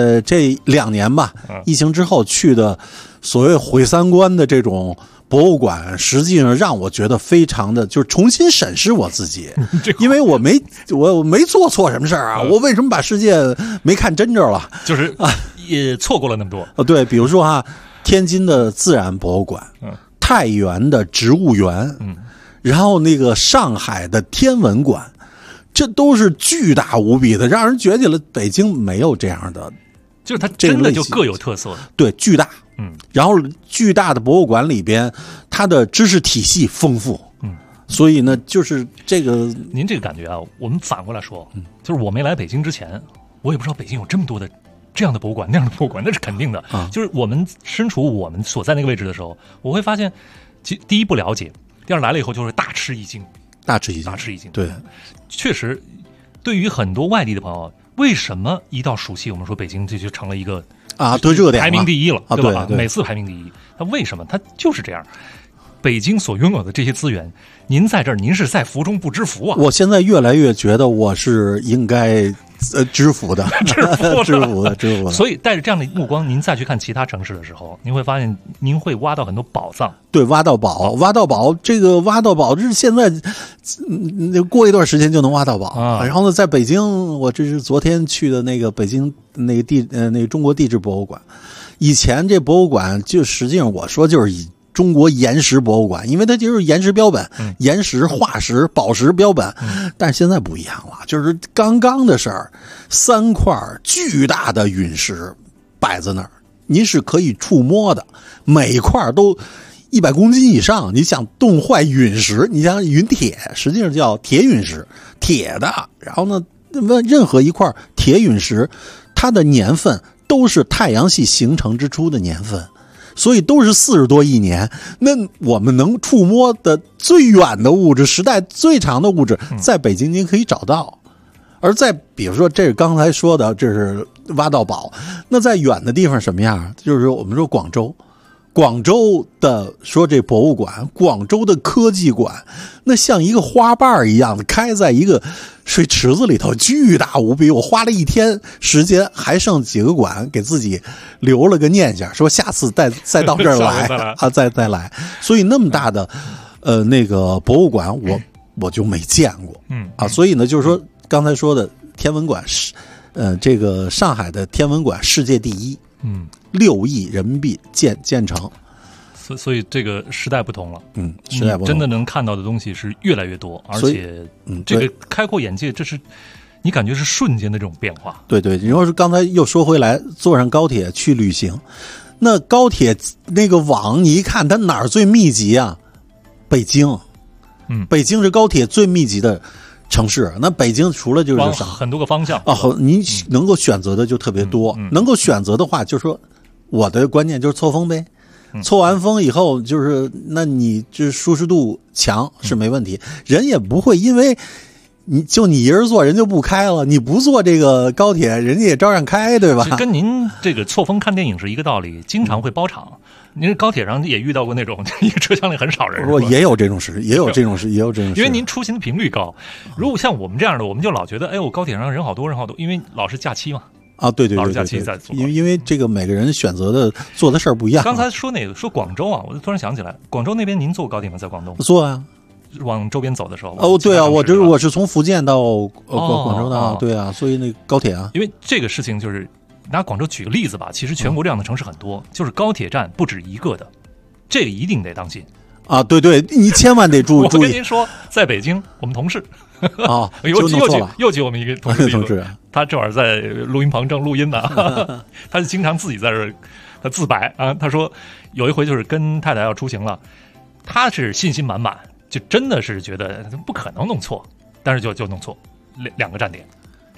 2年吧，疫情之后去的所谓毁三观的这种博物馆，实际上让我觉得非常的就是重新审视我自己，因为我没做错什么事儿啊，我为什么把世界没看真着了？ 就是也错过了那么多。 对，比如说啊，天津的自然博物馆，太原的植物园，然后那个上海的天文馆，这都是巨大无比的，让人觉得北京没有这样的。 就是它真的就各有特色， 对，巨大，然后巨大的博物馆里边，它的知识体系丰富，所以呢，就是这个， 您这个感觉啊，我们反过来说，就是我没来北京之前，我也不知道北京有这么多的这样的博物馆，那样的博物馆，那是肯定的。就是我们身处我们所在那个位置的时候，我会发现，第一不了解，第二来了以后就是大吃一惊， 大吃一惊，对， 确实，对于很多外地的朋友。为什么一到暑期，我们说北京这就成了一个对热点排名第一了，对吧？ 对， 每次排名第一，它为什么？它就是这样。北京所拥有的这些资源，您在这儿，您是在福中不知福啊！ 我现在越来越觉得我是应该知福的，知福的。 所以带着这样的目光，您再去看其他城市的时候，您会发现您会挖到很多宝藏。 对，挖到宝，这个挖到宝，这是现在过一段时间就能挖到宝。然后呢，在北京，我这是昨天去的那个北京那个中国地质博物馆。以前这博物馆就实际上我说就是以中国岩石博物馆，因为它就是岩石标本、岩石、化石、宝石标本，但是现在不一样了，就是刚刚的事儿，3块巨大的陨石摆在那儿，您是可以触摸的，每块都100公斤以上。你想冻坏陨石，你像陨铁，实际上叫铁陨石，铁的。然后呢，任何一块铁陨石，它的年份都是太阳系形成之初的年份。所以都是40多亿年，那我们能触摸的最远的物质，时代最长的物质，在北京您可以找到。而在比如说，这是刚才说的，这是挖到宝。那在远的地方什么样？就是我们说广州的说这博物馆，广州的科技馆，那像一个花瓣一样的开在一个水池子里头，巨大无比。我花了1天时间，还剩几个馆，给自己留了个念想，说下次再到这儿来啊，再来。所以那么大的那个博物馆，我就没见过，所以呢，就是说刚才说的天文馆是这个上海的天文馆世界第一，6亿人民币建成。 所以这个时代不同了， 时代不同， 真的能看到的东西是越来越多，而且这个开阔眼界，这是你感觉是瞬间的这种变化。 对，你要是刚才又说回来，坐上高铁去旅行，那高铁那个网你一看，它哪儿最密集啊？北京，北京是高铁最密集的城市。那北京除了就是很多个方向你能够选择的就特别多。能够选择的话，就是说我的观念就是错峰呗。错完风以后，就是那你这舒适度强是没问题，人也不会因为你一人坐，人就不开了。你不坐这个高铁，人家也照样开，对吧？ 跟您这个错峰看电影是一个道理，经常会包场。您高铁上也遇到过那种一个车厢里很少人， 也有这种事，也有这种事。 因为您出行的频率高。如果像我们这样的，我们就老觉得，哎，我高铁上人好多，因为老是假期嘛。 对， 老是假期在做， 因为这个每个人选择的做的事儿不一样。 刚才说广州啊，我就突然想起来，广州那边您坐高铁吗？在广东坐啊， 往周边走的时候。 对啊，我是从福建到广州的，对啊，所以那高铁啊， 因为这个事情就是拿广州举个例子吧，其实全国这样的城市很多，就是高铁站不止一个的，这个一定得当心啊！对，你千万得注意。 我跟您说，在北京，我们同事又举我们一个同事，他这会儿在录音棚正录音呢，他就经常自己在这儿他自白啊，他说有一回就是跟太太要出行了，他是信心满满，就真的是觉得不可能弄错，但是就弄错2个站点，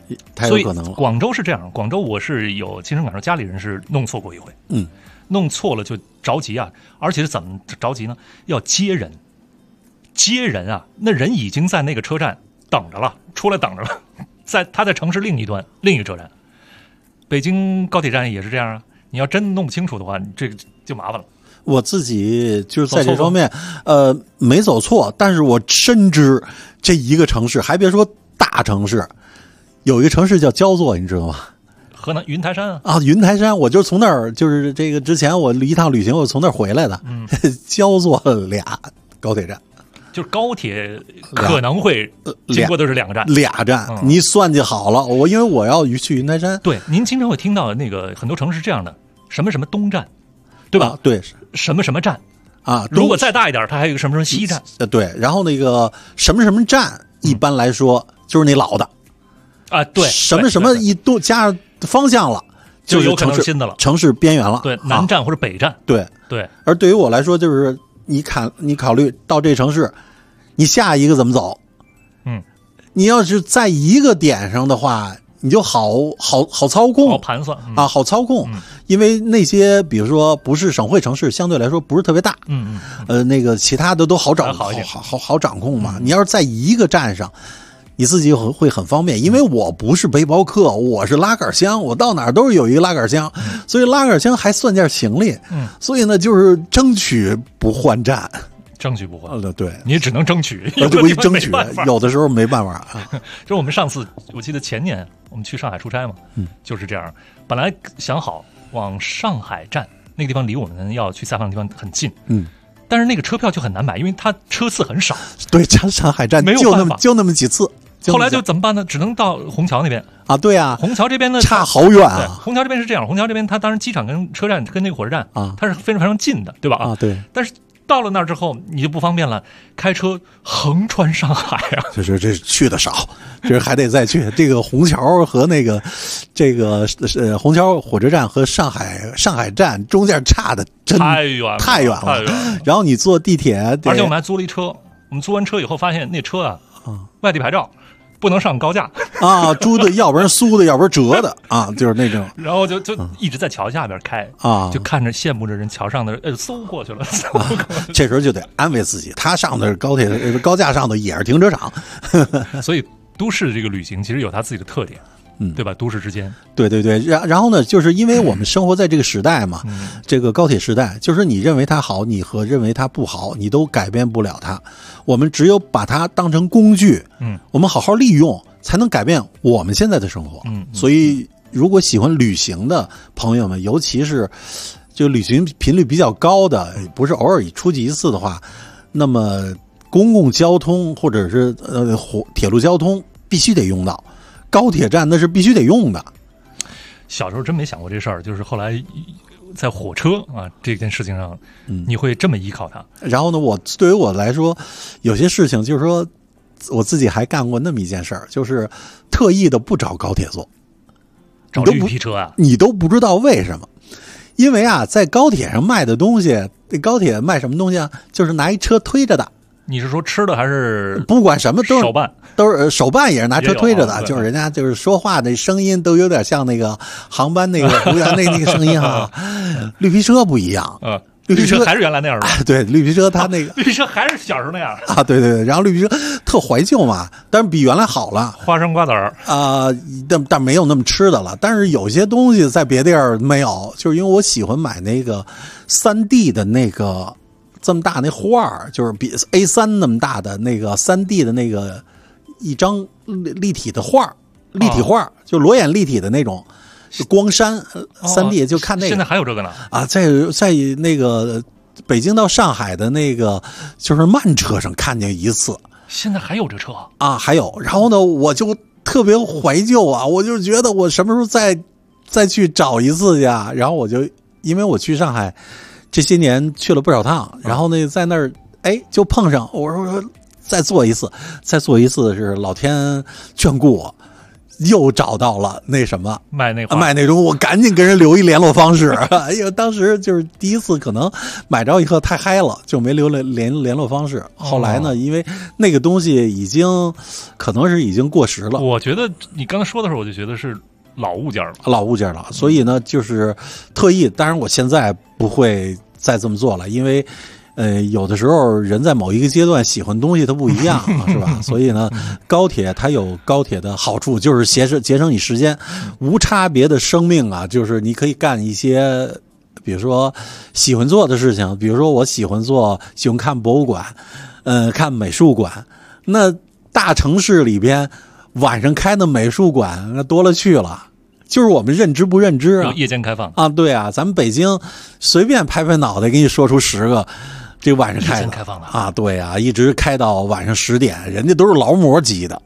太有可能了。 广州是这样，广州我是有亲身感受，家里人是弄错过一回，弄错了就着急啊，而且是怎么着急呢？要接人啊，那人已经在那个车站等着了，出来等着了，他在城市另一端另一个车站，北京高铁站也是这样啊。你要真弄不清楚的话，你这个就麻烦了。 我自己就是在这方面，没走错，但是我深知这一个城市，还别说大城市，有一个城市叫焦作，你知道吗？ 河南云台山云台山，我就从那儿，就是这个之前我一趟旅行，我从那儿回来的，焦作俩高铁站。 就是高铁可能会经过的是两个站， 你算计好了。因为我要去云台山。 对，您经常会听到那个很多城市这样的，什么什么东站，对吧？ 对， 什么什么站啊。 如果再大一点，它还有一个什么什么西站。 对，然后那个什么什么站，一般来说就是那老的啊。对， 什么什么一多加上方向了， 就有可能是新的了， 城市边缘了。 对，南站或者北站。 对。而对于我来说，就是你考虑到这城市，你下一个怎么走？你要是在一个点上的话，你就好操控， 好盘算好操控。因为那些比如说不是省会城市，相对来说不是特别大，那个其他的都好掌控嘛。你要是在一个站上，你自己会很方便。因为我不是背包客，我是拉杆箱，我到哪儿都是有一个拉杆箱，所以拉杆箱还算件行李。所以呢，就是争取不换站。 争取不换， 对， 你只能争取， 争取，有的时候没办法啊。 就我们上次，我记得前年我们去上海出差嘛，就是这样。本来想好往上海站那个地方离我们要去采访的地方很近，但是那个车票就很难买，因为它车次很少。 对，上海站就那么几次。 后来就怎么办呢？只能到虹桥那边啊。对啊， 虹桥这边呢差好远啊。 虹桥这边是这样，虹桥这边它当然机场跟车站跟那个火车站啊，它是非常非常近的，对吧？ 啊，对。 但是到了那儿之后，你就不方便了，开车横穿上海啊！ 这去的少，这还得再去。这个虹桥和那个虹桥火车站和上海站中间差的真太远了。 然后你坐地铁， 而且我们还租了一车。我们租完车以后发现那车啊，外地牌照。不能上高架啊，租的要不然苏的，要不然折的啊，就是那种。 然后就一直在桥下边开啊， 就看着羡慕着人桥上的嗖过去了。 这时候就得安慰自己，他上的高架上的也是停车场。 所以都市这个旅行其实有它自己的特点。对吧？都市之间， 对，然后呢，就是因为我们生活在这个时代嘛，这个高铁时代，就是你认为它好，你和认为它不好，你都改变不了它。我们只有把它当成工具，我们好好利用，才能改变我们现在的生活。所以，如果喜欢旅行的朋友们，尤其是就旅行频率比较高的，不是偶尔出去一次的话，那么公共交通或者是铁路交通必须得用到。高铁站那是必须得用的。 小时候真没想过这事儿，就是后来在火车啊这件事情上，你会这么依靠它。 然后呢，对于我来说，有些事情就是说，我自己还干过那么一件事儿，就是特意的不找高铁坐， 找绿皮车啊， 你都不知道为什么。因为啊，在高铁上卖的东西，高铁卖什么东西啊？就是拿一车推着的。 你是说吃的还是不管什么都是手办？ 都是手办，也是拿车推着的，就是人家就是说话的声音都有点像那个航班那个服务员那个声音啊。绿皮车不一样， 绿皮车还是原来那样的。 对，绿皮车它那个绿皮车还是小时候那样啊。对，然后绿皮车特怀旧嘛，但是比原来好了。 花生瓜子儿啊，但没有那么吃的了。但是有些东西在别地儿没有，就是因为我喜欢买那个3D 的那个。这么大那画，就是比 A3 那么大的那个3D 的那个一张立体的画，立体画就裸眼立体的那种，就光山3D 就看那个。 现在还有这个呢啊，在那个北京到上海的那个就是慢车上看见一次。 现在还有这车啊？还有。然后呢，我就特别怀旧啊，我就觉得我什么时候再去找一次去啊？然后我就因为我去上海。这些年去了不少趟，然后呢，在那儿就碰上，我说再做一次是老天眷顾我， 又找到了那什么卖那种，我赶紧跟人留一联络方式。哎呦，当时就是第一次，可能买着以后太嗨了，就没留联络方式。后来呢，因为那个东西可能是已经过时了。 我觉得你刚才说的时候，我就觉得是老物件了， 所以呢，就是特意。当然，我现在不会再这么做了，因为。有的时候人在某一个阶段喜欢东西它不一样，是吧？所以呢，高铁它有高铁的好处，就是节省你时间，无差别的生命啊，就是你可以干一些，比如说喜欢做的事情，比如说我喜欢看博物馆，看美术馆。那大城市里边晚上开的美术馆那多了去了。就是我们认知不认知啊， 夜间开放啊，对啊，咱们北京随便拍拍脑袋给你说出10个。这晚上开放的啊，对啊，一直开到晚上10点，人家都是劳模级的。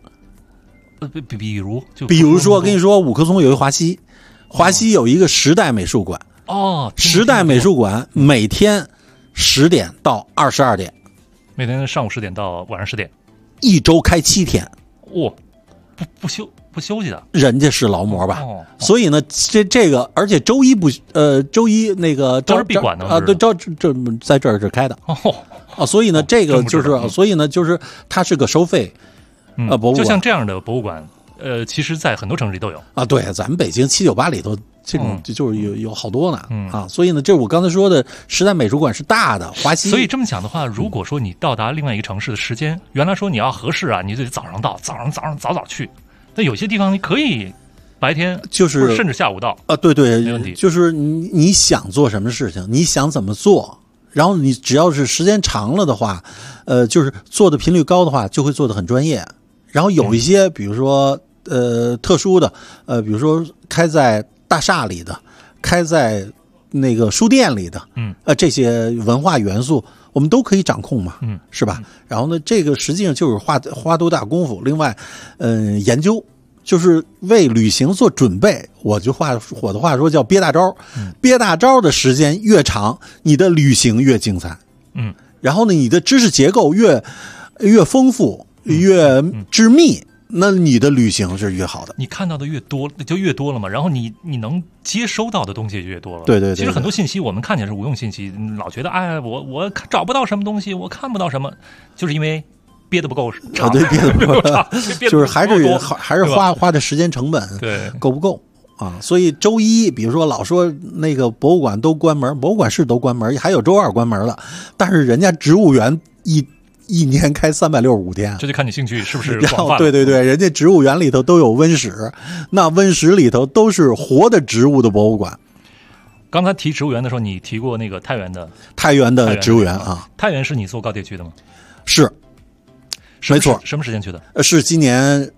比如说，跟你说，五棵松有一华西有一个时代美术馆时代美术馆每天10点到22点， 每天上午10点到晚上10点， 一周开7天， 不休息的， 人家是劳模吧？所以呢，这个，而且周一那个周日闭馆的啊，对，在这儿是开的所以呢，这个就是，所以呢，就是它是个收费博物馆， 就像这样的博物馆，其实在很多城市里都有啊。对，咱们北京798里头这种就是有好多呢所以呢，这我刚才说的时代美术馆是大的，华西。 所以这么讲的话，如果说你到达另外一个城市的时间，原来说你要合适啊，你就得早上到，早上早去。那有些地方你可以白天就是甚至下午到啊，对， 没问题。 就是你想做什么事情，你想怎么做，然后你只要是时间长了的话，就是做的频率高的话，就会做得很专业。然后有一些，比如说特殊的，比如说开在大厦里的，开在那个书店里的，这些文化元素我们都可以掌控嘛，是吧？然后呢，这个实际上就是花多大功夫。另外，研究就是为旅行做准备。我的话说叫憋大招，憋大招的时间越长，你的旅行越精彩。然后呢，你的知识结构越丰富，越致密。那你的旅行是越好的， 你看到的越多就越多了嘛，然后你能接收到的东西就越多了。 对， 其实很多信息我们看起来是无用信息，老觉得我找不到什么东西，我看不到什么，就是因为憋得不够长。 对，憋得不够长，就是还是花的时间成本够不够啊？所以周一，比如说老说那个博物馆都关门，博物馆是都关门，还有周2关门了，但是人家植物园一年开365天， 这就看你兴趣是不是广泛。 对，人家植物园里头都有温室，那温室里头都是活的植物的博物馆。 刚才提植物园的时候，你提过那个太原的植物园啊。 太原是你坐高铁去的吗？ 是，没错。 什么时间去的？ 是今年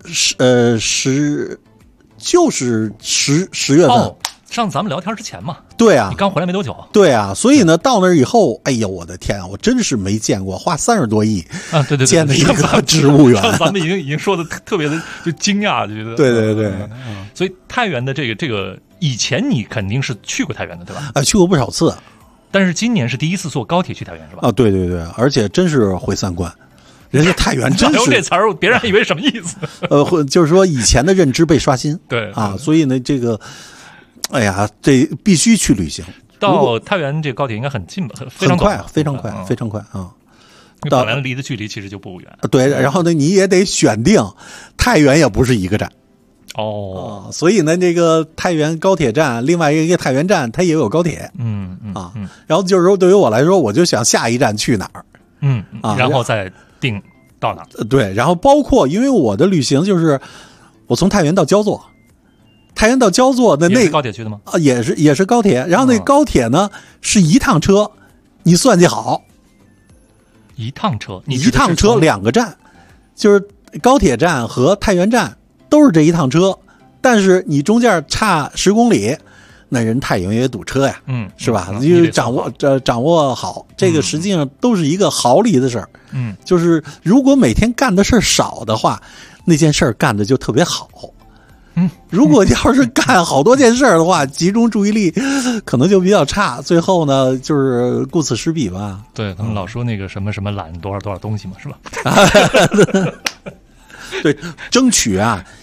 就是10月份。 上次咱们聊天之前嘛， 对啊， 你刚回来没多久， 对啊，所以呢，到那儿以后，哎呀，我的天啊，我真是没见过花30多亿啊，对， 建的一个植物园， 咱们已经说的特别的就惊讶，觉得对， 所以太原的这个以前你肯定是去过太原的，对吧？ 去过不少次， 但是今年是第一次坐高铁去太原，是吧？ 啊，对，而且真是毁3观。人家太原真是用这词儿，别人还以为什么意思？ 就是说以前的认知被刷新， 对啊，所以呢，这个。哎呀，这必须去旅行。 到太原这个高铁应该很近吧？非常快，非常快啊！ 本来离的距离其实就不远。 对，然后呢，你也得选定太原也不是一个站所以呢，这个太原高铁站，另外一个太原站它也有高铁，然后就是说，对于我来说，我就想下一站去哪儿， 然后再定到哪儿。 对，然后包括因为我的旅行就是我从太原到焦作。太原到焦作的那个高铁去的吗？ 啊，也是高铁。然后那高铁呢是一趟车，你算计好， 一趟车 2个站，就是高铁站和太原站都是这一趟车，但是你中间差10公里，那人太原也堵车呀，是吧？你掌握好这个，实际上都是一个毫厘的事儿。就是如果每天干的事儿少的话，那件事儿干的就特别好。如果要是干好多件事的话，集中注意力可能就比较差，最后呢就是顾此失彼吧。 对，他们老说那个什么揽多少东西嘛，是吧？ 对，争取啊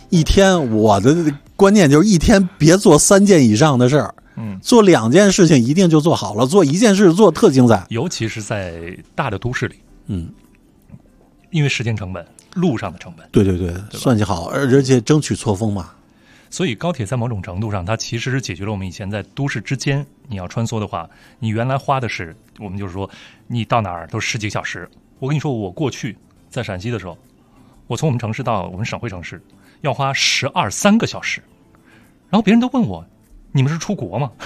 一天我的观念就是一天别做3件以上的事儿。做2件事情一定就做好了，做1件事做特精彩， 尤其是在大的都市里，因为时间成本、路上的成本， 对，算计好，而且争取错峰嘛。 所以高铁在某种程度上，它其实是解决了我们以前在都市之间你要穿梭的话，你原来花的是，我们就是说你到哪儿都10几个小时。我跟你说，我过去在陕西的时候，我从我们城市到我们省会城市要花12、3个小时，然后别人都问我，你们是出国吗？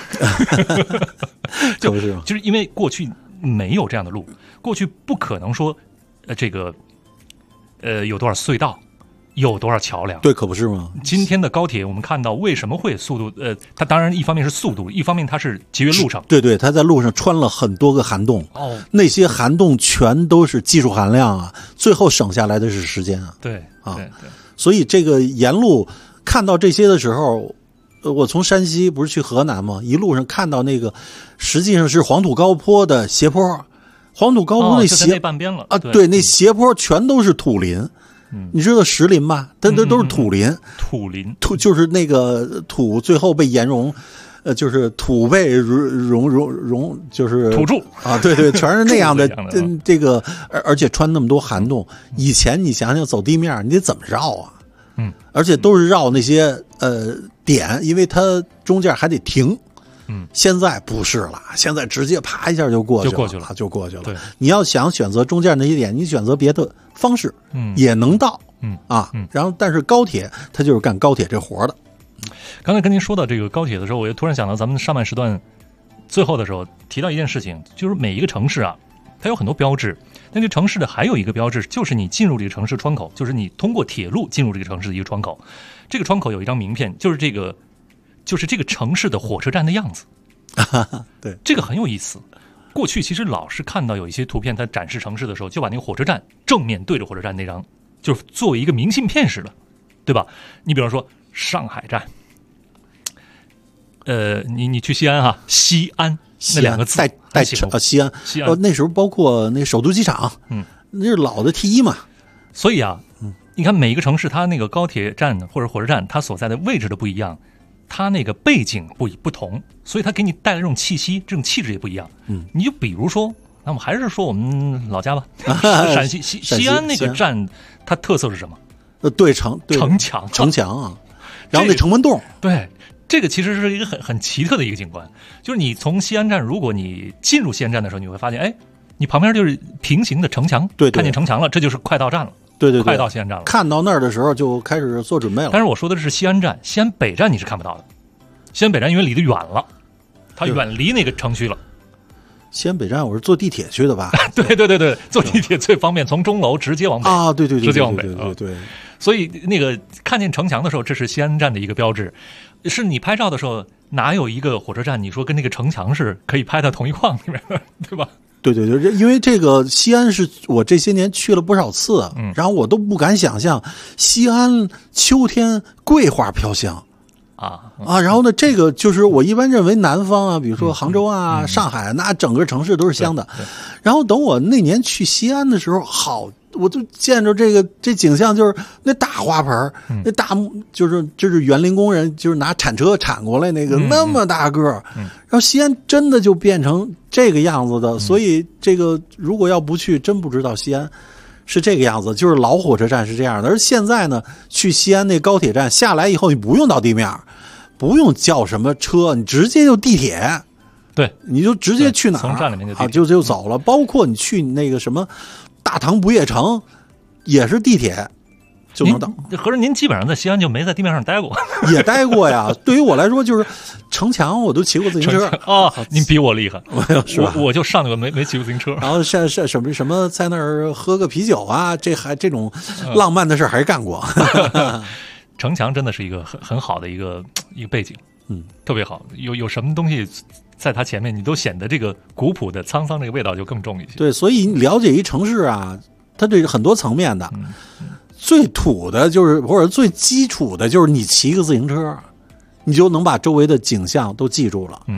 就是因为过去没有这样的路，过去不可能说，有多少隧道，有多少桥梁， 对，可不是吗？ 今天的高铁，我们看到为什么会速度，它当然一方面是速度，一方面它是节约路程。 对，它在路上穿了很多个涵洞，那些涵洞全都是技术含量啊，最后省下来的是时间啊。 对， 所以这个沿路看到这些的时候。我从山西不是去河南吗？一路上看到那个，实际上是黄土高坡的斜坡，黄土高坡那就在那半边了啊，对，那斜坡全都是土林，你知道石林吗？它都是土林，土就是那个土最后被岩溶，就是土被溶，就是土著啊，对，全是那样的，这个而且穿那么多涵洞，以前你想想走地面，你得怎么绕啊？而且都是绕那些点，因为它中间还得停。现在不是了，现在直接啪一下就过去了。对，你要想选择中间那些点，你选择别的方式，也能到。然后但是高铁它就是干高铁这活的。 刚才跟您说到这个高铁的时候，我又突然想到咱们上半时段最后的时候提到一件事情，就是每一个城市啊，它有很多标志。那这城市的还有一个标志，就是你进入这个城市窗口，就是你通过铁路进入这个城市的一个窗口。这个窗口有一张名片，就是这个城市的火车站的样子。 对， 这个很有意思。过去其实老是看到有一些图片，它展示城市的时候，就把那个火车站正面对着火车站那张，就是作为一个明信片似的，对吧？你比方说上海站，你去西安西安那2个字带西安，那时候包括那首都机场，那是老的 T1嘛。 所以啊，你看每一个城市，它那个高铁站或者火车站，它所在的位置的不一样，它那个背景不同，所以它给你带来这种气息，这种气质也不一样。你就比如说，那我们还是说我们老家吧，陕西西安那个站，它特色是什么？ 对， 城墙啊，然后那城门洞， 对。这个其实是一个很奇特的一个景观，就是你从西安站，如果你进入西安站的时候，你会发现，哎，你旁边就是平行的城墙， 对， 看见城墙了，这就是快到站了， 对， 快到西安站了。 看到那儿的时候就开始做准备了。 但是我说的是西安站，西安北站你是看不到的，西安北站因为离得远了，它远离那个城区了。 西安北站我是坐地铁去的吧？ 对，坐地铁最方便，从钟楼直接往北啊，对， 直接往北， 对。 所以那个看见城墙的时候，这是西安站的一个标志。是你拍照的时候，哪有一个火车站你说跟那个城墙是可以拍到同一框里面的，对吧？ 对，因为这个西安是我这些年去了不少次，然后我都不敢想象西安秋天桂花飘香啊，然后呢，这个就是我一般认为南方啊，比如说杭州啊、上海，那整个城市都是香的。然后等我那年去西安的时候，我就见着这景象，就是那大花盆，那大就是园林工人就是拿铲车铲过来那个那么大个，然后西安真的就变成这个样子的。所以这个如果要不去，真不知道西安是这个样子，就是老火车站是这样的。而现在呢，去西安那高铁站下来以后，你不用到地面，不用叫什么车，你直接就地铁。 对， 你就直接去哪儿， 从站里面就走了。包括你去那个什么大唐不夜城，也是地铁就能到。 合着您基本上在西安就没在地面上待过？ 也待过呀。对于我来说，就是城墙我都骑过自行车啊。您比我厉害，我就上过没骑过自行车。 然后什么在那儿喝个啤酒啊，这种浪漫的事还是干过。 城墙真的是一个很好的一个背景，特别好。有什么东西在它前面，你都显得这个古朴的沧桑这个味道就更重一些。 对，所以你了解一城市啊，它这很多层面的。最土的就是或者最基础的就是你骑个自行车，你就能把周围的景象都记住了。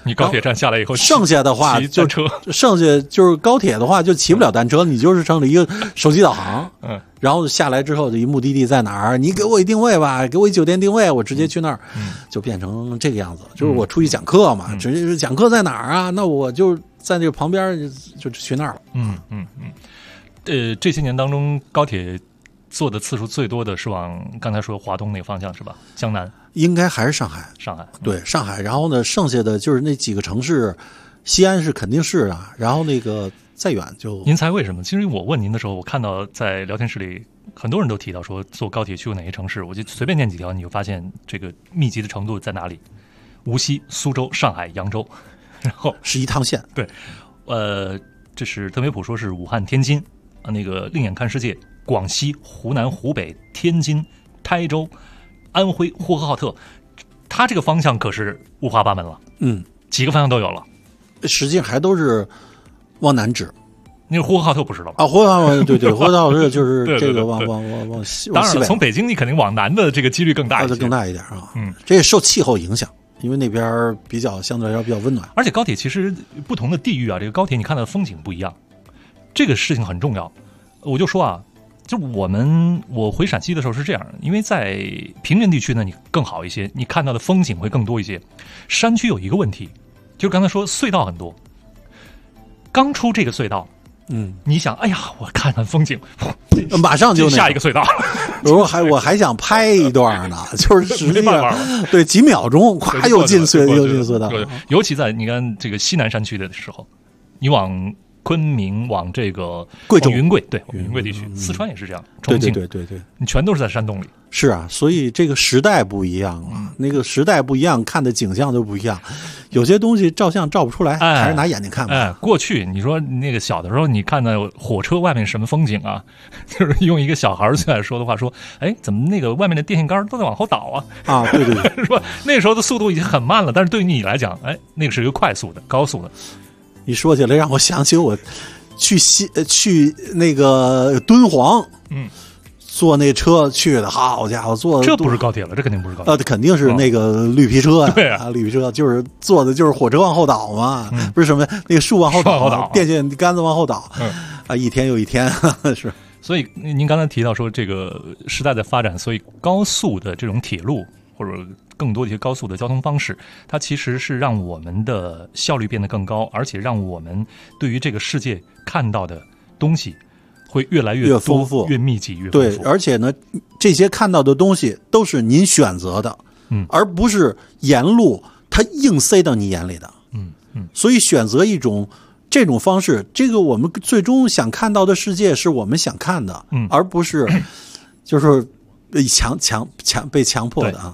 你高铁站下来以后， 剩下的话就剩下就是高铁的话就骑不了单车，你就是剩了一个手机导航。然后下来之后，这一目的地在哪儿？你给我一定位吧，给我一酒店定位，我直接去那儿，就变成这个样子。就是我出去讲课嘛，直接讲课在哪儿啊？那我就在这个旁边就去那儿了。 这些年当中，高铁坐的次数最多的是往刚才说华东那个方向是吧？江南应该还是上海。对，上海。然后呢，剩下的就是那几个城市，西安是肯定是啊。然后那个再远就…… 您猜为什么？其实我问您的时候，我看到在聊天室里很多人都提到说坐高铁去过哪些城市，我就随便念几条，你就发现这个密集的程度在哪里：无锡、苏州、上海、扬州，然后是一趟线。 对，这是特别普说是武汉、天津。那个另眼看世界，广西、湖南、湖北、天津、台州、安徽、呼和浩特，它这个方向可是五花八门了。几个方向都有了， 实际上还都是往南指。 那个呼和浩特不知道啊？呼和浩特对，呼和浩特就是这个往西。 当然了，从北京你肯定往南的这个几率更大一些， 更大一点啊。这也受气候影响。因为那边比较相对来说比较温暖， 而且高铁其实不同的地域啊，这个高铁你看到的风景不一样，这个事情很重要。我就说啊，就我回陕西的时候是这样，因为在平原地区呢，你更好一些，你看到的风景会更多一些。山区有一个问题，就是刚才说隧道很多，刚出这个隧道，你想，哎呀，我看看风景， 马上就下一个隧道。 我还想拍一段呢，就是实际上对几秒钟，咵又进隧道。 尤其在你看这个西南山区的时候，你往昆明，往这个贵州、 云贵，对，云贵地区，四川也是这样，重庆， 对， 你全都是在山洞里。 是啊，所以这个时代不一样了，那个时代不一样，看的景象都不一样。有些东西照相照不出来，还是拿眼睛看吧。 过去你说那个小的时候，你看到火车外面什么风景啊？就是用一个小孩来说的话说，哎，怎么那个外面的电线杆都在往后倒啊？ 啊，对， 是吧？那个时候的速度已经很慢了，但是对于你来讲，哎，那个是一个快速的、高速的。 你说起来让我想起我去那个敦煌，坐那车去的，好家伙，坐这不是高铁了，这肯定不是高铁， 肯定是那个绿皮车呀， 对啊， 绿皮车就是坐的就是火车往后倒嘛，不是什么那个树往后倒，电线杆子往后倒，一天又一天是。 所以您刚才提到说这个时代的发展，所以高速的这种铁路或者更多的一些高速的交通方式，它其实是让我们的效率变得更高，而且让我们对于这个世界看到的东西会越来越丰富、 越密集、越丰富。 对，而且呢，这些看到的东西都是您选择的，而不是沿路它硬塞到你眼里的。所以选择这种方式，这个我们最终想看到的世界是我们想看的，而不是就是被强迫的啊。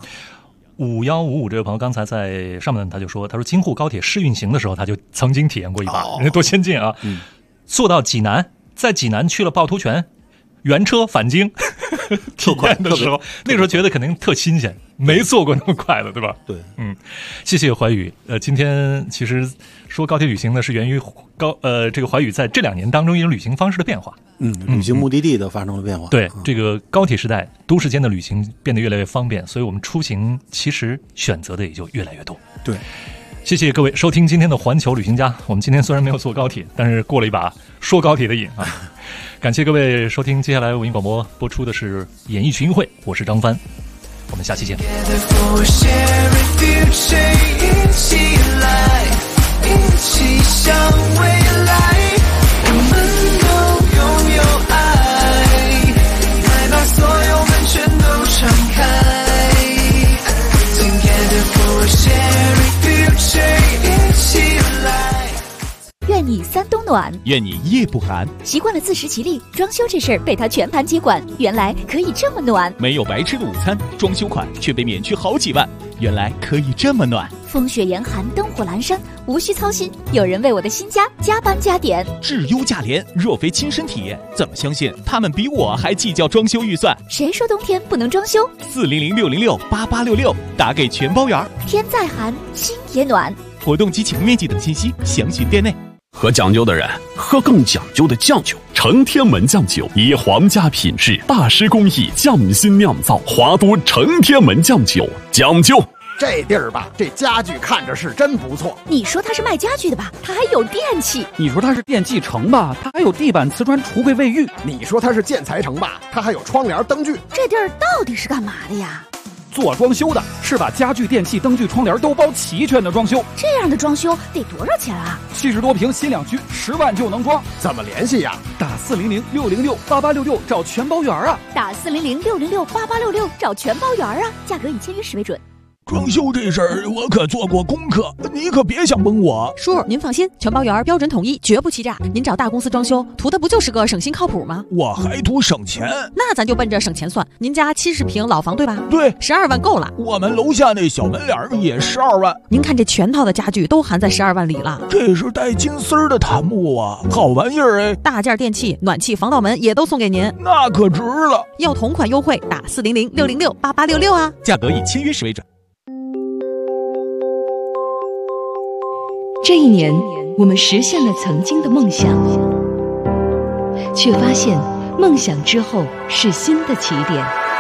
5155这位朋友刚才在上面他就说，他说京沪高铁试运行的时候，他就曾经体验过一把，人家多先进啊！坐到济南，在济南去了趵突泉，原车返京，体验的时候，那个时候觉得肯定特新鲜，没坐过那么快的，对吧？ 对， 谢谢怀宇。今天其实说高铁旅行呢，是源于这个怀宇在这2年当中一种旅行方式的变化。 旅行目的地的发生了变化。 对，这个高铁时代，都市间的旅行变得越来越方便，所以我们出行其实选择的也就越来越多。 对， 谢谢各位收听今天的环球旅行家。我们今天虽然没有坐高铁，但是过了一把说高铁的瘾啊！感谢各位收听，接下来文艺广播播出的是演艺群英会，我是张帆，我们下期见。 一起向未来，我们都拥有爱，来把所有门全都敞开。Together for a sharing future， 一起来。 愿你3冬暖， 愿你夜不寒。 习惯了自食其力，装修这事儿被他全盘接管，原来可以这么暖。 没有白吃的午餐，装修款却被免去好几万，原来可以这么暖。 风雪严寒，灯火阑珊，无需操心，有人为我的新家加班加点。 质优价廉，若非亲身体验，怎么相信他们比我还计较装修预算？ 谁说冬天不能装修 ？400-606-8866，打给全包圆。 天再寒，心也暖。 活动及启动面积等信息详询店内。 喝讲究的人喝更讲究的酱酒，承天门酱酒以皇家品质、大师工艺匠心酿造，华都承天门酱酒，讲究这地儿吧，这家具看着是真不错。 你说它是卖家具的吧，它还有电器。 你说它是电器城吧，它还有地板、瓷砖、橱柜、卫浴。 你说它是建材城吧，它还有窗帘、灯具。 这地儿到底是干嘛的呀？ 做装修的，是把家具、电器、灯具、窗帘都包齐全的装修。 这样的装修得多少钱啊 ？70多平新两居，10万就能装。 怎么联系呀？ 打400-606-8866找全包圆啊！ 打400-606-8866找全包圆啊！价格以签约时为准。 装修这事儿我可做过功课，你可别想蒙我。 叔，您放心，全包圆标准统一，绝不欺诈。您找大公司装修，图的不就是个省心靠谱吗？ 我还图省钱。 那咱就奔着省钱算。您家70平老房对吧？ 对 ，12万够了。 我们楼下那小门脸也12万。 您看这全套的家具都含在12万里了。 这是带金丝儿的檀木啊，好玩意儿哎！ 大件电器、暖气、防盗门也都送给您， 那可值了。 要同款优惠，打400-606-8866啊！ 价格以签约时为准。 这一年，我们实现了曾经的梦想，却发现梦想之后是新的起点。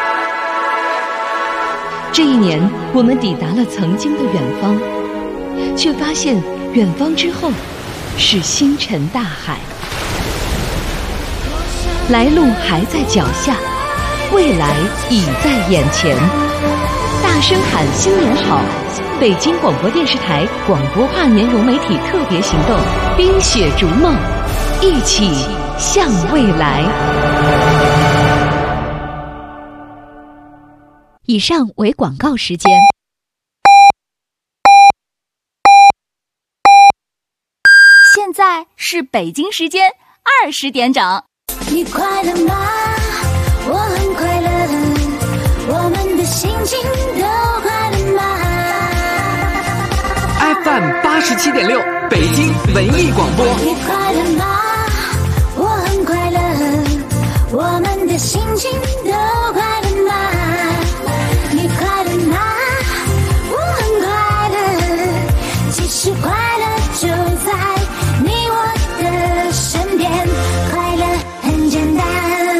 这一年，我们抵达了曾经的远方，却发现远方之后是星辰大海。来路还在脚下，未来已在眼前。大声喊新年好！北京广播电视台广播跨年融媒体特别行动，冰雪逐梦，一起向未来。 以上为广告时间。 现在是北京时间20点整。 你快乐吗？我很快乐，我们的心情都快乐吗 ？FM 87.6，北京文艺广播。 你快乐吗？我很快乐，我们的心情都快乐吗？你快乐吗？我很快乐，其实快乐就在你我的身边，快乐很简单。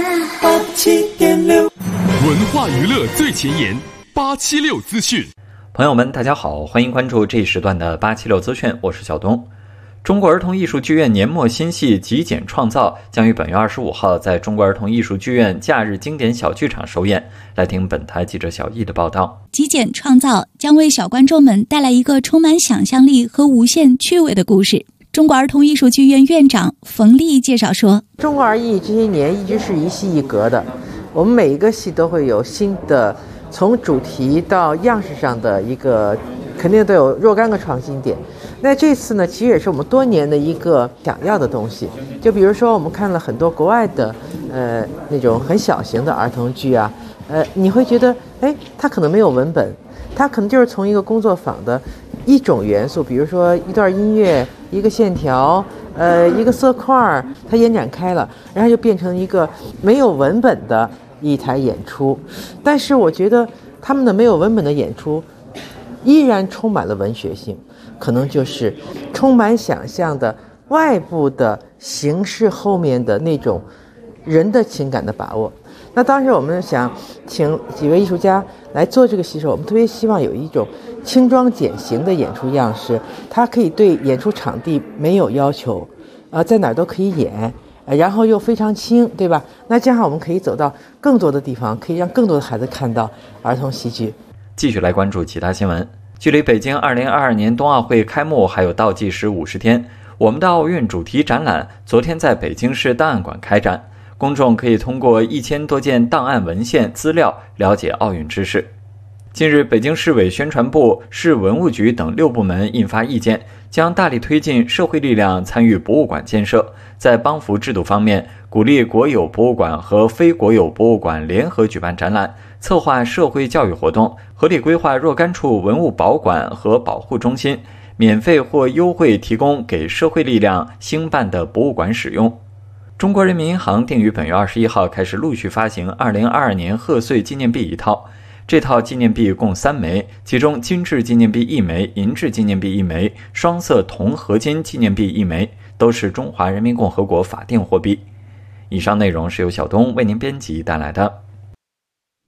87.6，文化娱乐最前沿，876资讯。 朋友们，大家好，欢迎关注这一时段的876资讯，我是小东。中国儿童艺术剧院年末新戏《极简创造》将于本月25号在中国儿童艺术剧院假日经典小剧场首演。来听本台记者小易的报道。 极简创造将为小观众们带来一个充满想象力和无限趣味的故事。中国儿童艺术剧院院长冯丽介绍说， 中国儿艺这些年一直是一戏一格的，我们每一个戏都会有新的，从主题到样式上的一个，肯定都有若干个创新点。那这次呢，其实也是我们多年的一个想要的东西。就比如说，我们看了很多国外的，那种很小型的儿童剧啊，你会觉得，它可能没有文本，它可能就是从一个工作坊的一种元素，比如说一段音乐、一个线条、一个色块，它延展开了，然后就变成一个没有文本的一台演出。但是我觉得他们的没有文本的演出依然充满了文学性，可能就是充满想象的外部的形式后面的那种人的情感的把握。那当时我们想请几位艺术家来做这个戏时，我们特别希望有一种轻装简行的演出样式，它可以对演出场地没有要求，在哪儿都可以演，然后又非常轻，对吧？那这样我们可以走到更多的地方，可以让更多的孩子看到儿童戏剧。 继续来关注其他新闻。距离北京2022年冬奥会开幕还有倒计时50天，我们的奥运主题展览昨天在北京市档案馆开展，公众可以通过1000多件档案文献资料了解奥运知识。近日，北京市委宣传部、市文物局等6部门印发意见，将大力推进社会力量参与博物馆建设。在帮扶制度方面，鼓励国有博物馆和非国有博物馆联合举办展览，策划社会教育活动，合理规划若干处文物保管和保护中心，免费或优惠提供给社会力量兴办的博物馆使用。中国人民银行定于本月21号开始陆续发行2022年贺岁纪念币一套。这套纪念币共3枚，其中金质纪念币1枚，银质纪念币1枚，双色铜合金纪念币1枚，都是中华人民共和国法定货币。以上内容是由小东为您编辑带来的。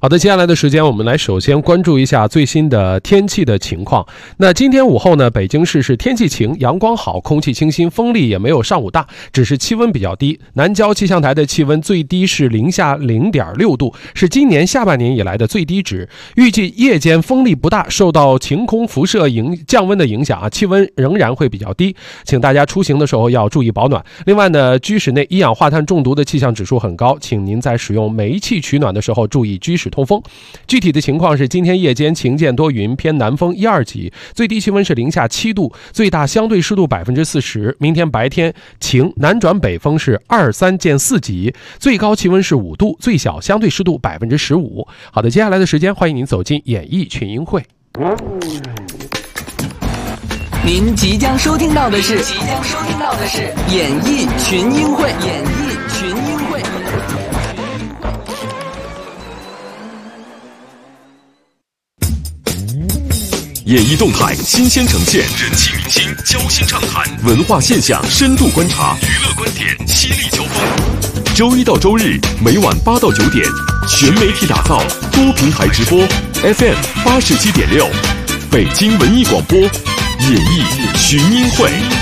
好的，接下来的时间我们来首先关注一下最新的天气的情况。那今天午后呢，北京市是天气晴，阳光好，空气清新，风力也没有上午大，只是气温比较低。南郊气象台的气温最低是零下0.6度，是今年下半年以来的最低值。预计夜间风力不大，受到晴空辐射降温的影响气温仍然会比较低，请大家出行的时候要注意保暖。另外呢，居室内一氧化碳中毒的气象指数很高，请您在使用煤气取暖的时候注意居室通风。具体的情况是，今天夜间晴间多云，偏南风1、2级，最低气温是零下7度，最大相对湿度40%。明天白天晴，南转北风是2、3见4级，最高气温是5度，最小相对湿度15%。好的，接下来的时间，欢迎您走进演艺群英会。 您即将收听到的是演艺群英会。 演艺动态新鲜呈现，人气明星交心畅谈，文化现象深度观察，娱乐观点犀利交锋。周一到周日每晚8到9点，全媒体打造，多平台直播 ，FM 87.6，北京文艺广播，演艺群英会。